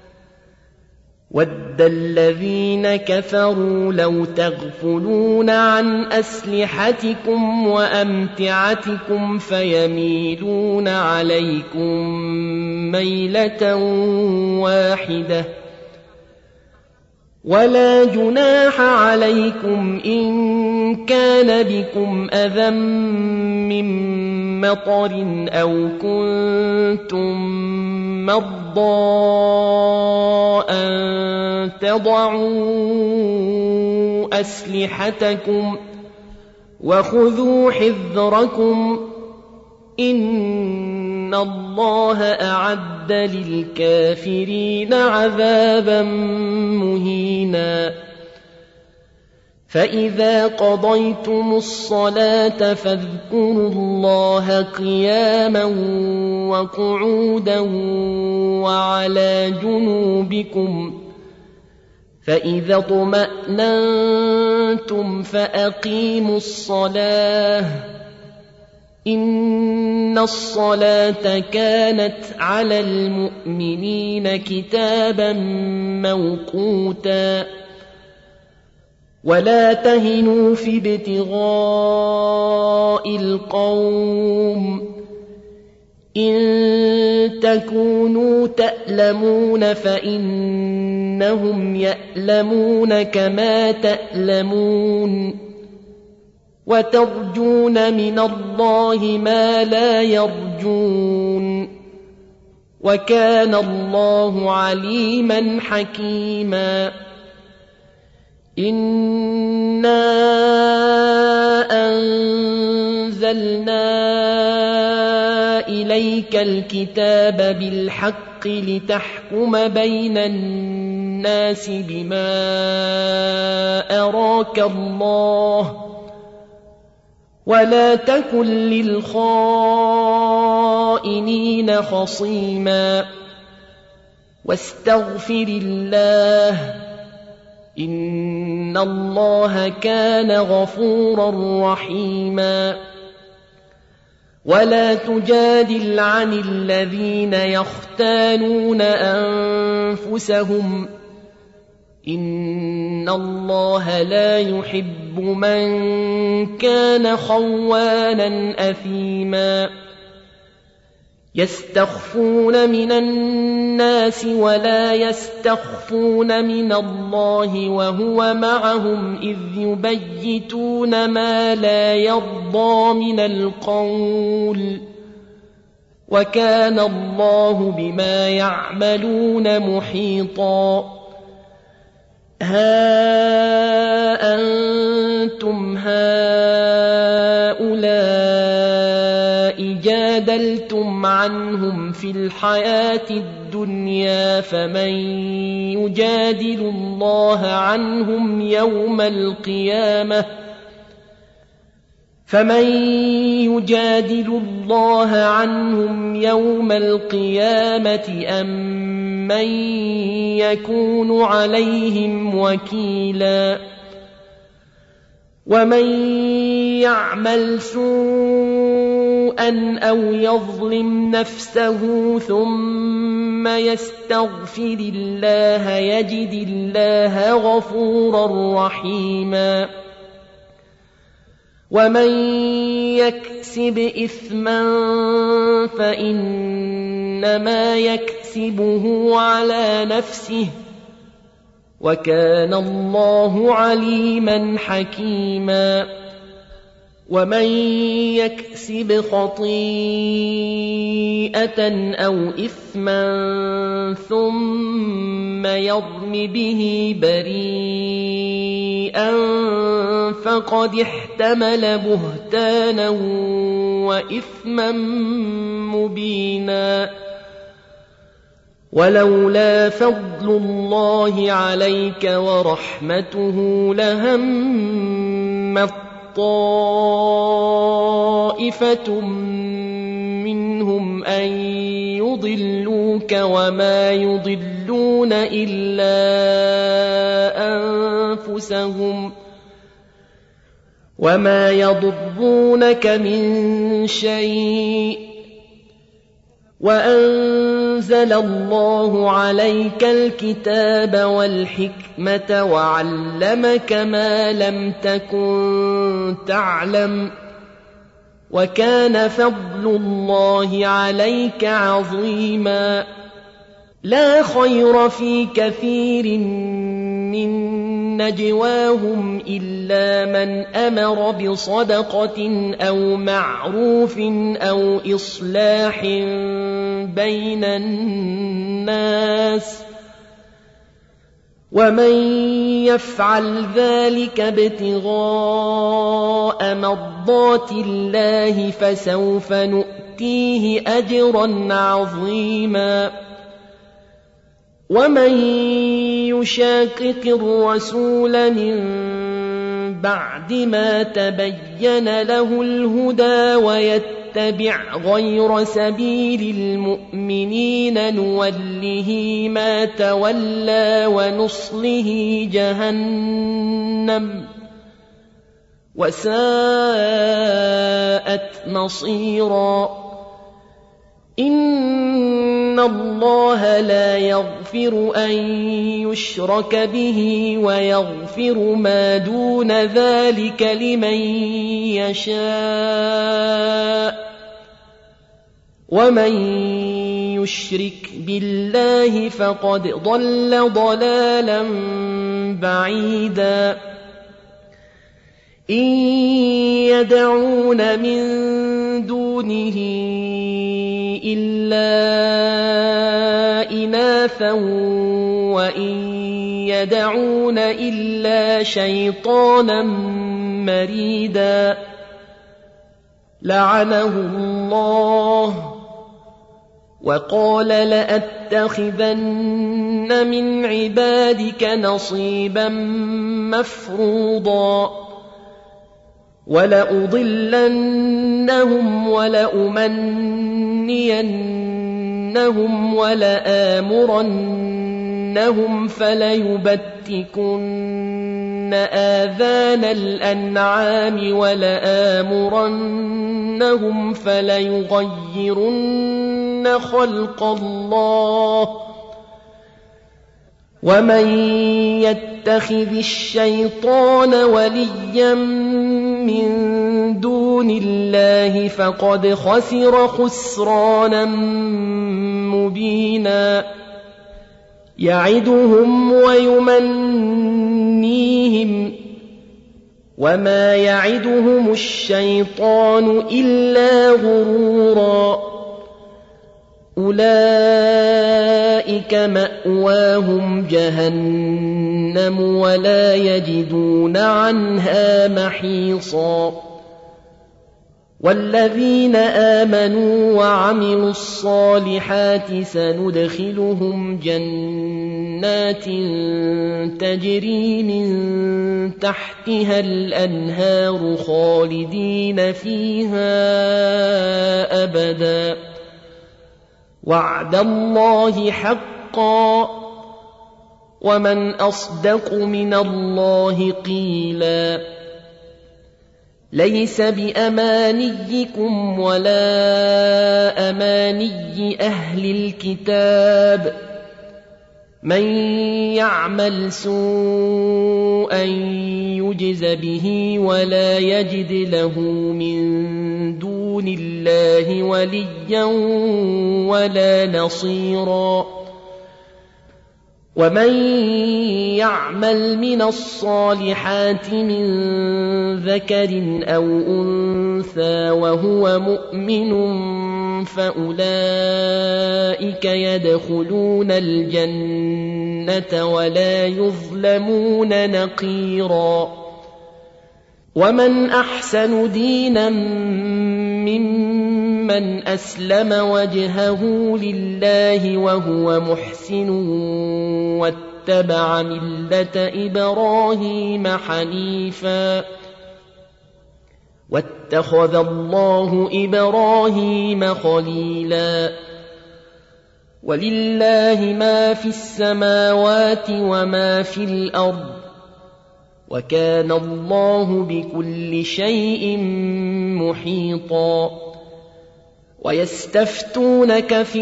ود الذين كفروا لو تغفلون عن أسلحتكم وأمتعتكم فيميلون عليكم ميلة واحدة ولا جناح عليكم إن كان بكم أذى من مطر أو كنتم مرضى أن تضعوا أسلحتكم وخذوا حذركم إن الله أعد للكافرين عذابا مهينا فإذا قضيتم الصلاة فاذكروا الله قياما وقعودا وعلى جنوبكم فإذا اطمأننتم فأقيموا الصلاة إن الصلاة كانت على المؤمنين كتابا موقوتا ولا تهنوا في ابتغاء القوم إن تكونوا تألمون فإنهم يألمون كما تألمون وترجون من الله ما لا يرجون وكان الله عليما حكيما إنا أنزلنا إليك الكتاب بالحق لتحكم بين الناس بما أراك الله ولا تكن للخائنين خصيما واستغفر الله إن الله كان غفورا رحيما ولا تجادل عن الذين يختانون أنفسهم إن الله لا يحب من كان خوانا أثيما يستخفون من الناس ولا يستخفون من الله وهو معهم إذ يبيتون ما لا يرضى من القول وكان الله بما يعملون محيطا ها أنتم هؤلاء جادلتم عنهم في الحياة الدنيا فمن يجادل الله عنهم يوم القيامة فمن يجادل الله عنهم يوم القيامة أم من يكون عليهم وكيلا ومن يعمل سوءا أو يظلم نفسه ثم يستغفر الله يجد الله غفورا رحيما ومن يكسب إثما فإنما يكسبه على نفسه وكان الله عليما حكيما ومن يكسب خطيئة أو إثما ثم يرم به بريئا فقد احتمل بهتانا وإثما مبينا ولولا فضل الله عليك ورحمته لهمت طائفة منهم أن يضلوك وما يضلون إلا أنفسهم وما يضرونك من شيء وأنزل الله عليك الكتاب والحكمة وعلمك ما لم تكن تعلم وكان فضل الله عليك عظيما لا خير في كثير من نجواهم إلا من أمر بصدقة أو معروف أو إصلاح بين الناس ومن يفعل ذلك ابتغاء مرضات الله فسوف نؤتيه أجرا عظيما ومن يشاقق الرسول من بعد ما تبين له الهدى ويتبع غير سبيل المؤمنين نوله ما تولى ونصله جهنم وساءت مصيرا إن الله لا يغفر أن يشرك به ويغفر ما دون ذلك لمن يشاء ومن يشرك بالله فقد ضل ضلالا بعيدا إن يدعون من دونه إلا إناثا وإن يدعون إلا شيطانا مريدا لعنه الله وقال لأتخذن من عبادك نصيبا مفروضا ولأضلنهم ولأمنينهم ولآمرنهم فليبتكن آذان الأنعام ولآمرنهم فليغيرن خلق الله ومن يتخذ الشيطان وليا من دون الله فقد خسر خسرانا مبينا يعدهم ويمنيهم وما يعدهم الشيطان إلا غرورا أولئك مأواهم جهنم ولا يجدون عنها محيصا والذين آمنوا وعملوا الصالحات سندخلهم جنات تجري من تحتها الأنهار خالدين فيها أبدا وعد الله حقا ومن أصدق من الله قيلا ليس بأمانيكم ولا أماني أهل الكتاب من يعمل سوءا يجز به ولا يجد له من دون الله وليا ولا نصيرا ومن يعمل من الصالحات من ذكر أو أنثى وهو مؤمن فأولئك يدخلون الجنة ولا يظلمون نقيرا ومن أحسن دينا ممن ممن أسلم وجهه لله وهو محسن واتبع ملة إبراهيم حنيفا واتخذ الله إبراهيم خليلا ولله ما في السماوات وما في الأرض وكان الله بكل شيء محيطا ويستفتونك في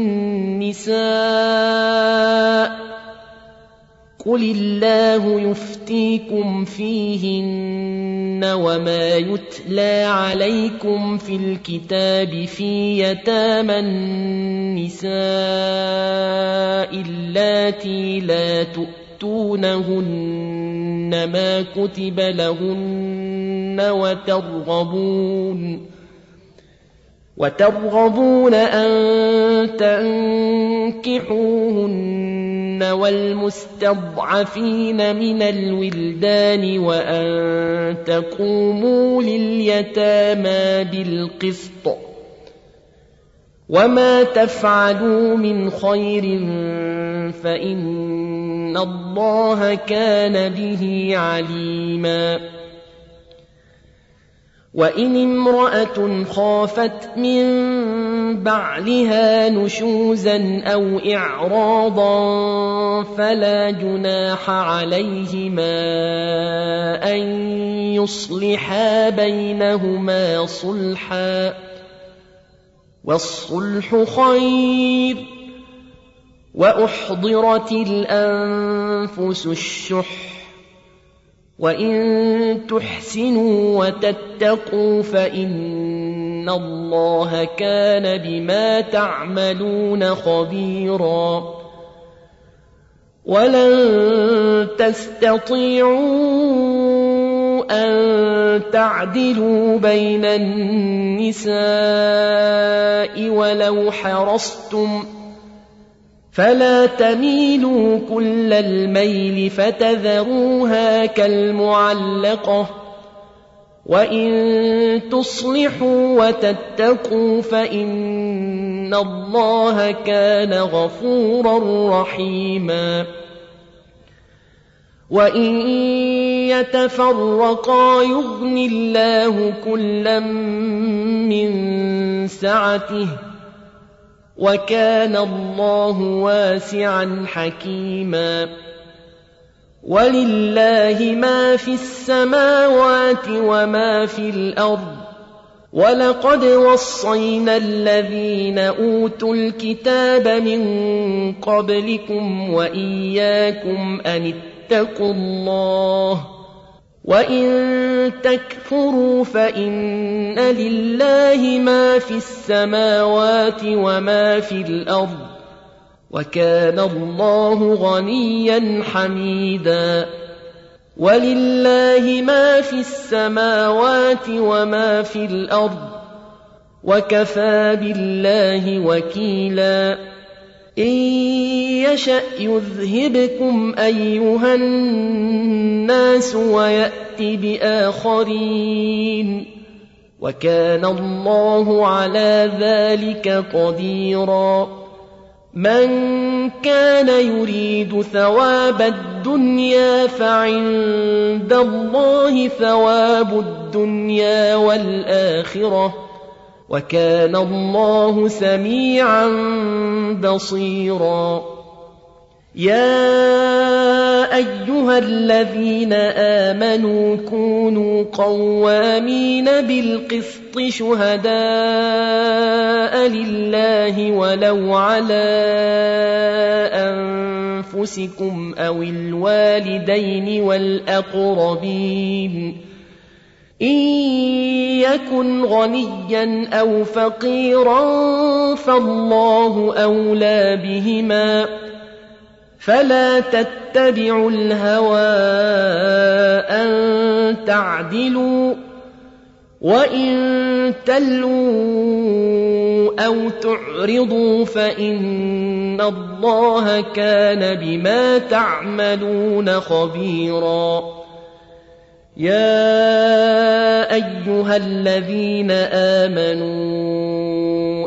النساء قل الله يفتيكم فيهن وما يتلى عليكم في الكتاب في يتامى النساء اللاتي لا تؤتونهن ما كتب لهن وترغبون وترغبون أن تنكحوهن والمستضعفين من الولدان وأن تقوموا لليتامى بالقسط وما تفعلوا من خير فإن الله كان به عليما وإن امرأة خافت من بعلها نشوزا أو إعراضا فلا جناح عليهما أن يصلحا بينهما صلحا والصلح خير وأحضرت الأنفس الشح وإن تحسنوا وتتقوا فإن الله كان بما تعملون خبيرا ولن تستطيعوا أن تعدلوا بين النساء ولو حرصتم فلا تميلوا كل الميل فتذروها كالمعلقة وإن تصلحوا وتتقوا فإن الله كان غفورا رحيما وإن يتفرقا يغن الله كلا من سعته وكان الله واسعا حكيما ولله ما في السماوات وما في الأرض ولقد وصينا الذين أوتوا الكتاب من قبلكم وإياكم أن اتقوا الله وإن تكفروا فإن لله ما في السماوات وما في الأرض وكان الله غنيا حميدا ولله ما في السماوات وما في الأرض وكفى بالله وكيلا إن يشأ يذهبكم أيها الناس ويأت بآخرين وكان الله على ذلك قديرا من كان يريد ثواب الدنيا فعند الله ثواب الدنيا والآخرة وكان الله سميعا بصيرا يا أيها الذين آمنوا كونوا قوامين بالقسط شهداء لله ولو على أنفسكم أو الوالدين والأقربين إن يكن غنيا أو فقيرا فالله أولى بهما فلا تتبعوا الهوى أن تعدلوا وإن تلووا أو تعرضوا فإن الله كان بما تعملون خبيرا يا أيها الذين آمنوا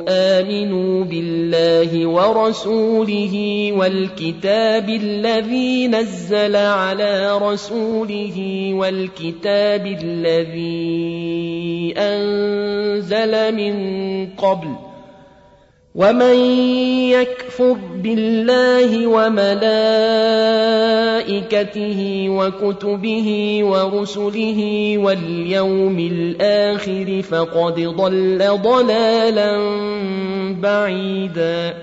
آمنوا بالله ورسوله والكتاب الذي نزل على رسوله والكتاب الذي أنزل من قبل ومن يكفر بالله وملائكته وكتبه ورسله واليوم الآخر فقد ضل ضلالا بعيدا.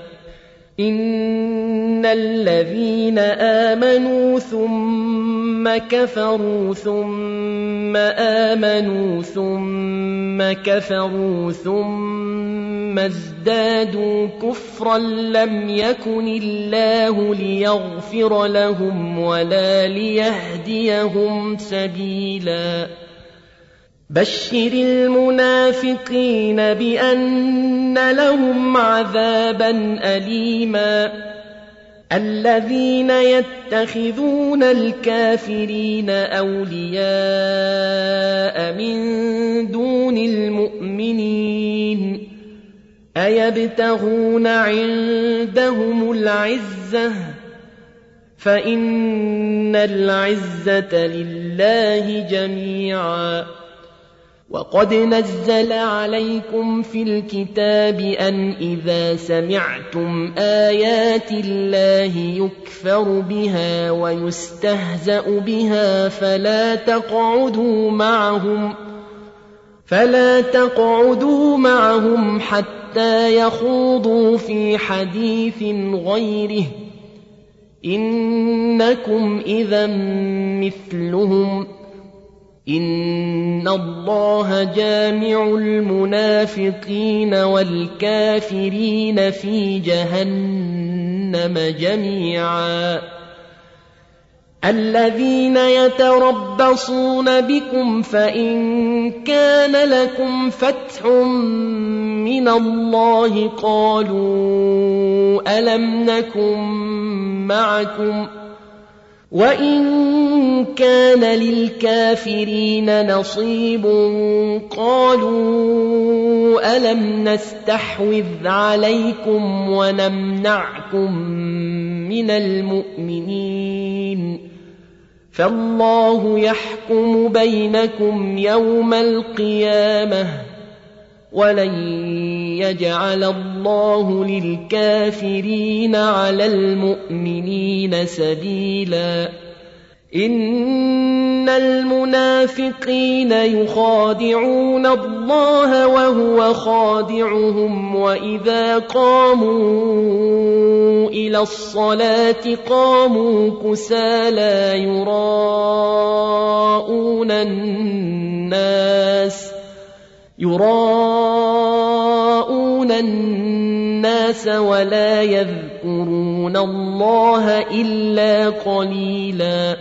إن الذين آمنوا ثم كفروا ثم آمنوا ثم كفروا ثم ازدادوا كفرا لم يكن الله ليغفر لهم ولا ليهديهم سبيلا. بشر المنافقين بأن لهم عذابا أليما. الذين يتخذون الكافرين أولياء من دون المؤمنين أيبتغون عندهم العزة فإن العزة لله جميعا. وقد نزل عليكم في الكتاب أن إذا سمعتم آيات الله يكفر بها ويستهزأ بها فلا تقعدوا معهم فلا تقعدوا معهم حتى يخوضوا في حديث غيره إنكم إذا مثلهم إن الله جامع المنافقين والكافرين في جهنم جميعا. الذين يتربصون بكم فإن كان لكم فتح من الله قالوا ألم نكن معكم وإن كان للكافرين نصيب قالوا ألم نستحوذ عليكم ونمنعكم من المؤمنين فالله يحكم بينكم يوم القيامة ولن يجعل الله للكافرين على المؤمنين سبيلا. إن المنافقين يخادعون الله وهو خادعهم وإذا قاموا إلى الصلاة قاموا كسالى يراءون الناس يراءون الناس ولا يذكرون الله إلا قليلا.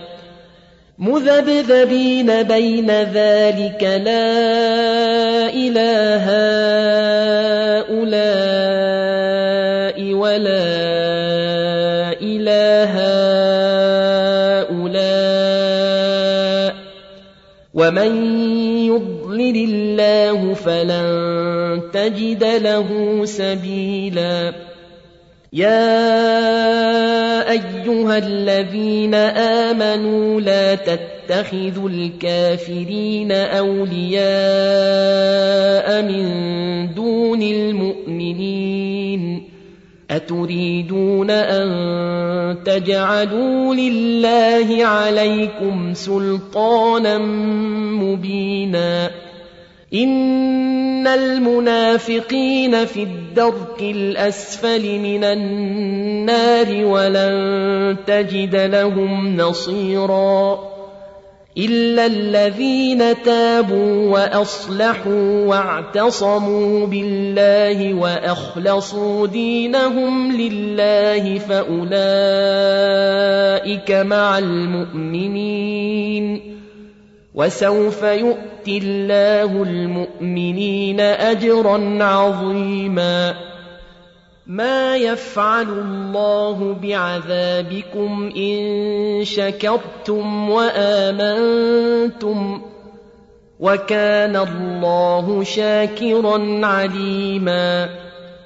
مذبذبين بين ذلك لا إله هؤلاء ولا إله هؤلاء ومن يضلل الله فلن تجد له سبيلا. يا أيها الذين آمنوا لا تتخذوا الكافرين أولياء من دون المؤمنين أتريدون أن تجعلوا لله عليكم سلطانا مبينا. إن المنافقين في الدرك الأسفل من النار ولن تجد لهم نصيرا إلا الذين تابوا وأصلحوا واعتصموا بالله وأخلصوا دينهم لله فأولئك مع المؤمنين وسوف يؤتي الله المؤمنين أجرا عظيما. ما يفعل الله بعذابكم إن شكرتم وآمنتم وكان الله شاكرا عليما.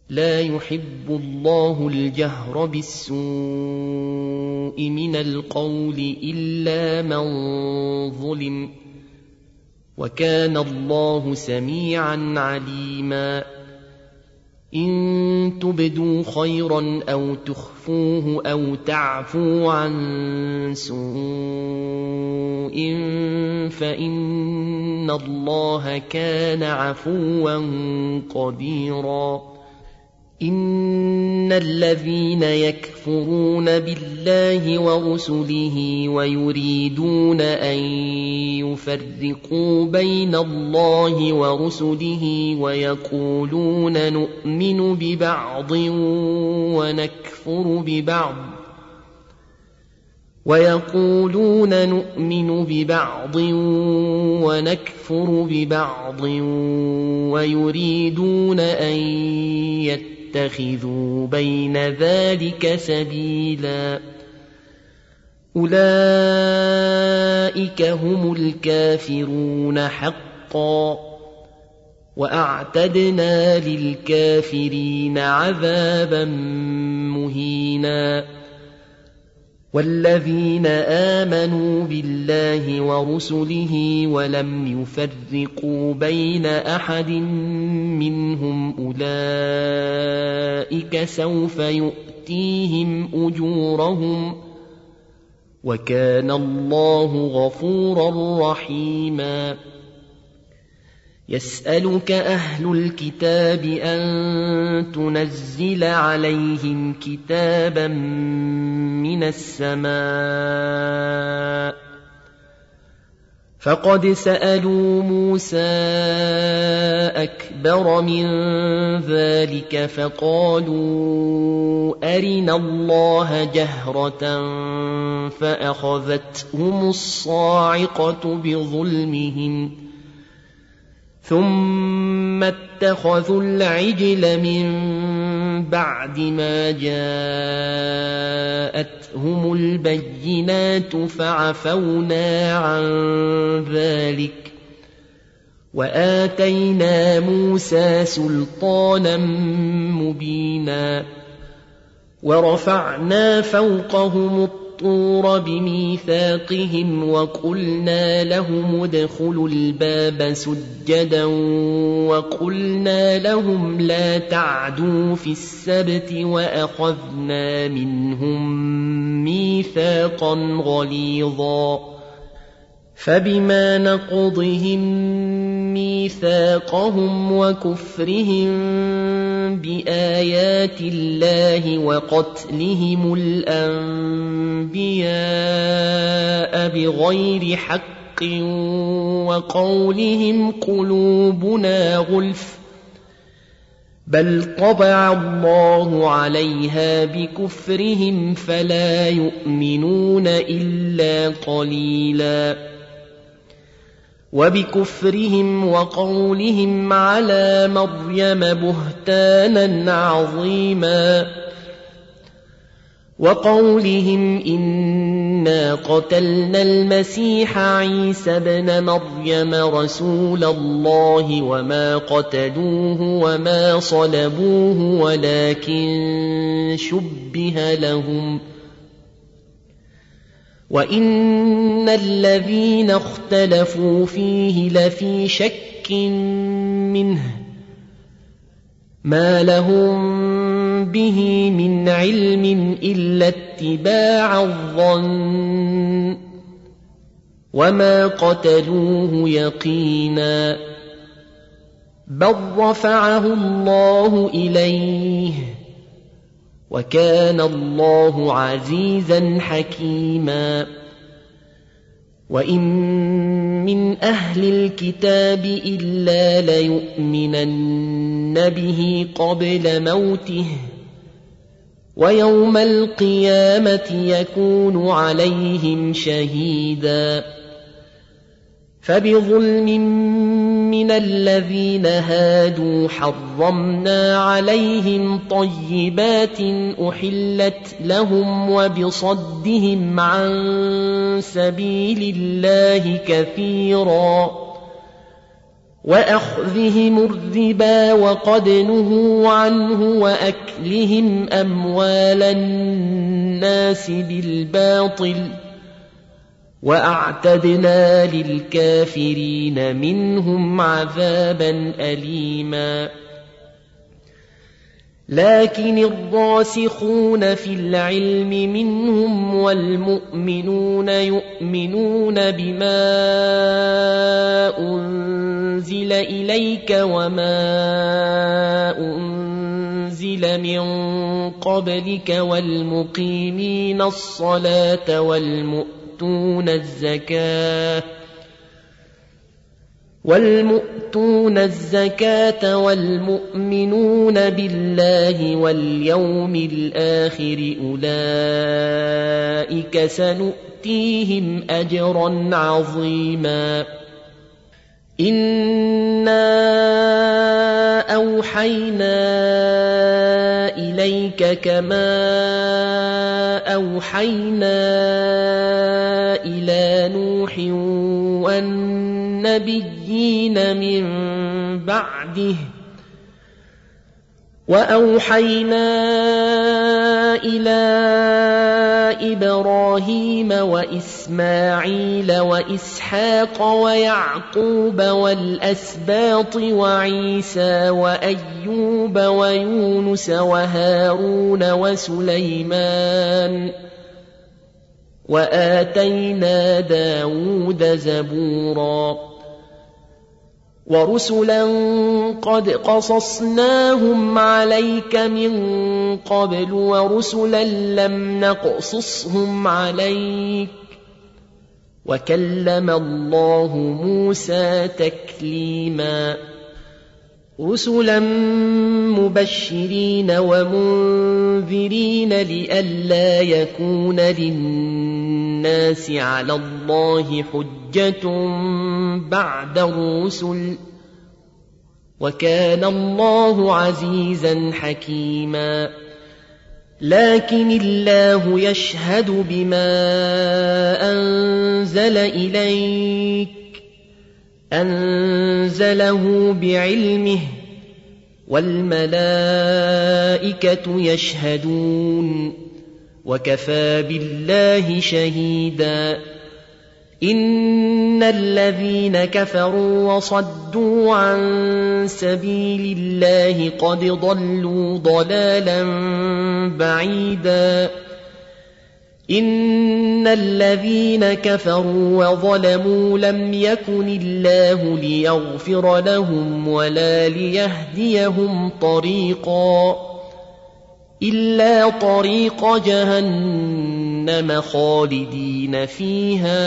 لا يحب الله الجهر بالسوء من القول إلا من ظلم وكان الله سميعا عليما إن تبدوا خيرا أو تخفوه أو تعفوا عن سوء فإن الله كان عفوا قديرا إن الذين يكفرون بالله ورسله ويريدون أن يفرقوا بين الله ورسله ويقولون نؤمن ببعض ونكفر ببعض ويقولون نؤمن ببعض ونكفر ببعض ويريدون أن يتخذوا بين ذلك سبيلا أولئك هم الكافرون حقا وأعتدنا للكافرين عذابا مهينا والذين آمنوا بالله ورسله ولم يفرقوا بين أحد منهم أولئك سوف يؤتيهم أجورهم وكان الله غفورا رحيما يسألك أهل الكتاب أن تنزل عليهم كتابا من السماء فقد سألوا موسى أكبر من ذلك فقالوا أرنا الله جهرة فأخذتهم الصاعقة بظلمهم ثم اتخذوا العجل من بعد ما جاءتهم البينات فعفونا عن ذلك وآتينا موسى سلطانا مبينا ورفعنا فوقهم الطور بميثاقهم وقلنا لهم ادخلوا الباب سجدا وقلنا لهم لا تعدوا في السبت وأخذنا منهم ميثاقا غليظا فبما نقضهم ميثاقهم وكفرهم بآيات الله وقتلهم الأنبياء بغير حق وقولهم قلوبنا غلف بل طبع الله عليها بكفرهم فلا يؤمنون إلا قليلا وبكفرهم وقولهم على مريم بهتانا عظيما وقولهم إنا قتلنا المسيح عيسى ابن مريم رسول الله وما قتلوه وما صلبوه ولكن شبه لهم وإن الذين اختلفوا فيه لفي شك منه ما لهم به من علم إلا اتباع الظن وما قتلوه يقينا بل رفعه الله إليه وكان الله عزيزا حكيما وإن من أهل الكتاب إلا ليؤمنن به قبل موته ويوم القيامة يكون عليهم شهيدا فبظلم من الذين هادوا حرمنا عليهم طيبات أحلت لهم وبصدهم عن سبيل الله كثيرا وأخذهم الربا وقد نهوا عنه وأكلهم أموال الناس بالباطل وأعتدنا للكافرين منهم عذابا أليما لكن الراسخون في العلم منهم والمؤمنون يؤمنون بما أنزل إليك وما أنزل من قبلك والمقيمين الصلاة والمؤتون الزكاة والمؤتون الزكاة والمؤمنون بالله واليوم الآخر أولئك سنؤتيهم أجرا عظيما إنا أوحينا إليك كما أوحينا إلى نوح والنبيين من بعده وأوحينا إلى إبراهيم وإسماعيل وإسحاق ويعقوب والأسباط وعيسى وأيوب ويونس وهارون وسليمان وآتينا داود زبورا ورسلا قد قصصناهم عليك من قبل ورسلا لم نقصصهم عليك وكلم الله موسى تكليما رسلا مبشرين ومنذرين لئلا يكون للناس على الله حجة بعد الرسل وكان الله عزيزا حكيما لكن الله يشهد بما أنزل إليك أنزله بعلمه والملائكة يشهدون وكفى بالله شهيدا إن الذين كفروا وصدوا عن سبيل الله قد ضلوا ضلالا بعيدا إن الذين كفروا وظلموا لم يكن الله ليغفر لهم ولا ليهديهم طريقا إلا طريق جهنم خالدين فيها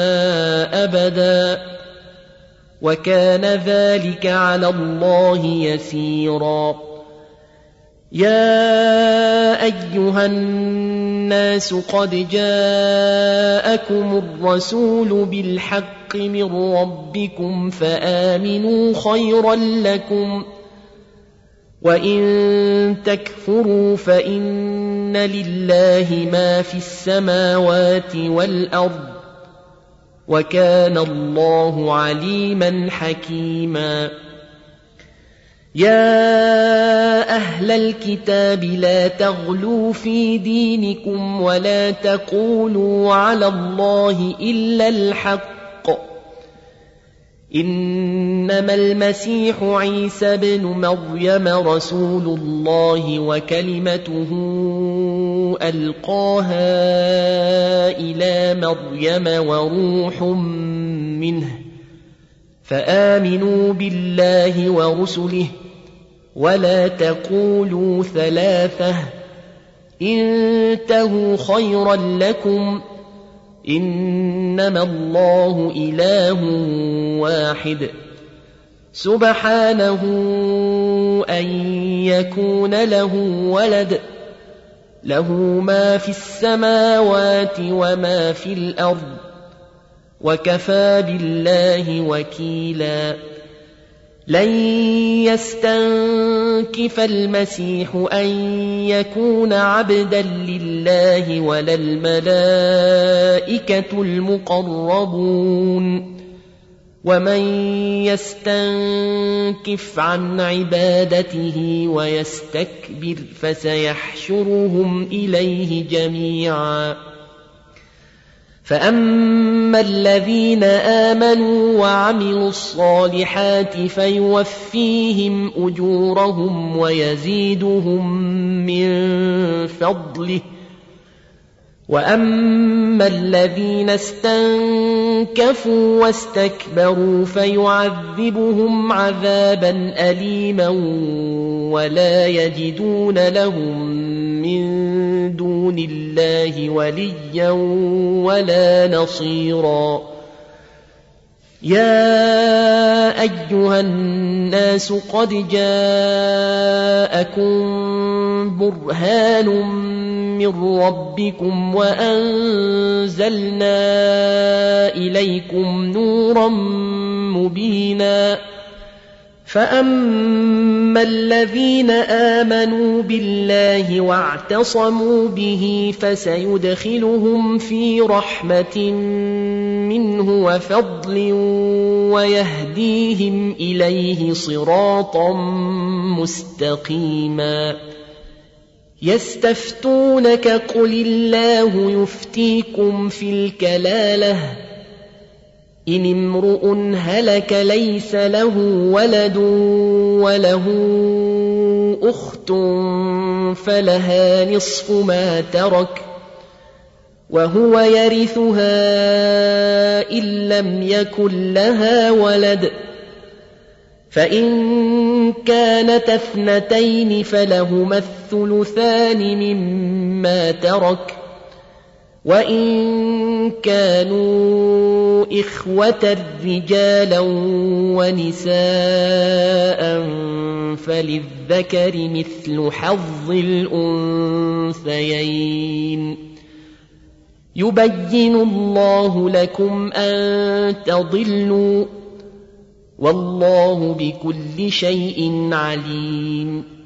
أبدا وكان ذلك على الله يسيرا يا أيها الناس قد جاءكم الرسول بالحق من ربكم فآمنوا خيرا لكم وإن تكفروا فإن لله ما في السماوات والأرض وكان الله عليما حكيما يا أهل الكتاب لا تغلوا في دينكم ولا تقولوا على الله إلا الحق إنما المسيح عيسى بن مريم رسول الله وكلمته ألقاها إلى مريم وروح منه فآمنوا بالله ورسله ولا تقولوا ثلاثة انتهوا خيرا لكم إنما الله إله واحد سبحانه أن يكون له ولد له ما في السماوات وما في الأرض وكفى بالله وكيلا لن يستنكف المسيح أن يكون عبدا لله ولا الملائكة المقربون ومن يستنكف عن عبادته ويستكبر فسيحشرهم إليه جميعا فأما الذين آمنوا وعملوا الصالحات فيوفيهم أجورهم ويزيدهم من فضله وأما الذين استنكفوا واستكبروا فيعذبهم عذابا أليما ولا يجدون لهم من دون الله وليا ولا نصيرا يا أيها الناس قد جاءكم برهان من ربكم وأنزلنا إليكم نورا مبينا فأما الذين آمنوا بالله واعتصموا به فسيدخلهم في رحمة منه وفضل ويهديهم إليه صراطا مستقيما يستفتونك قل الله يفتيكم في الكلالة إن امرؤ هلك ليس له ولد وله أخت فلها نصف ما ترك وهو يرثها إن لم يكن لها ولد فإن كانت اثنتين فلهما الثلثان مما ترك وإن كانوا إخوة رجالا ونساء فللذكر مثل حظ الأنثيين يبين الله لكم أن تضلوا والله بكل شيء عليم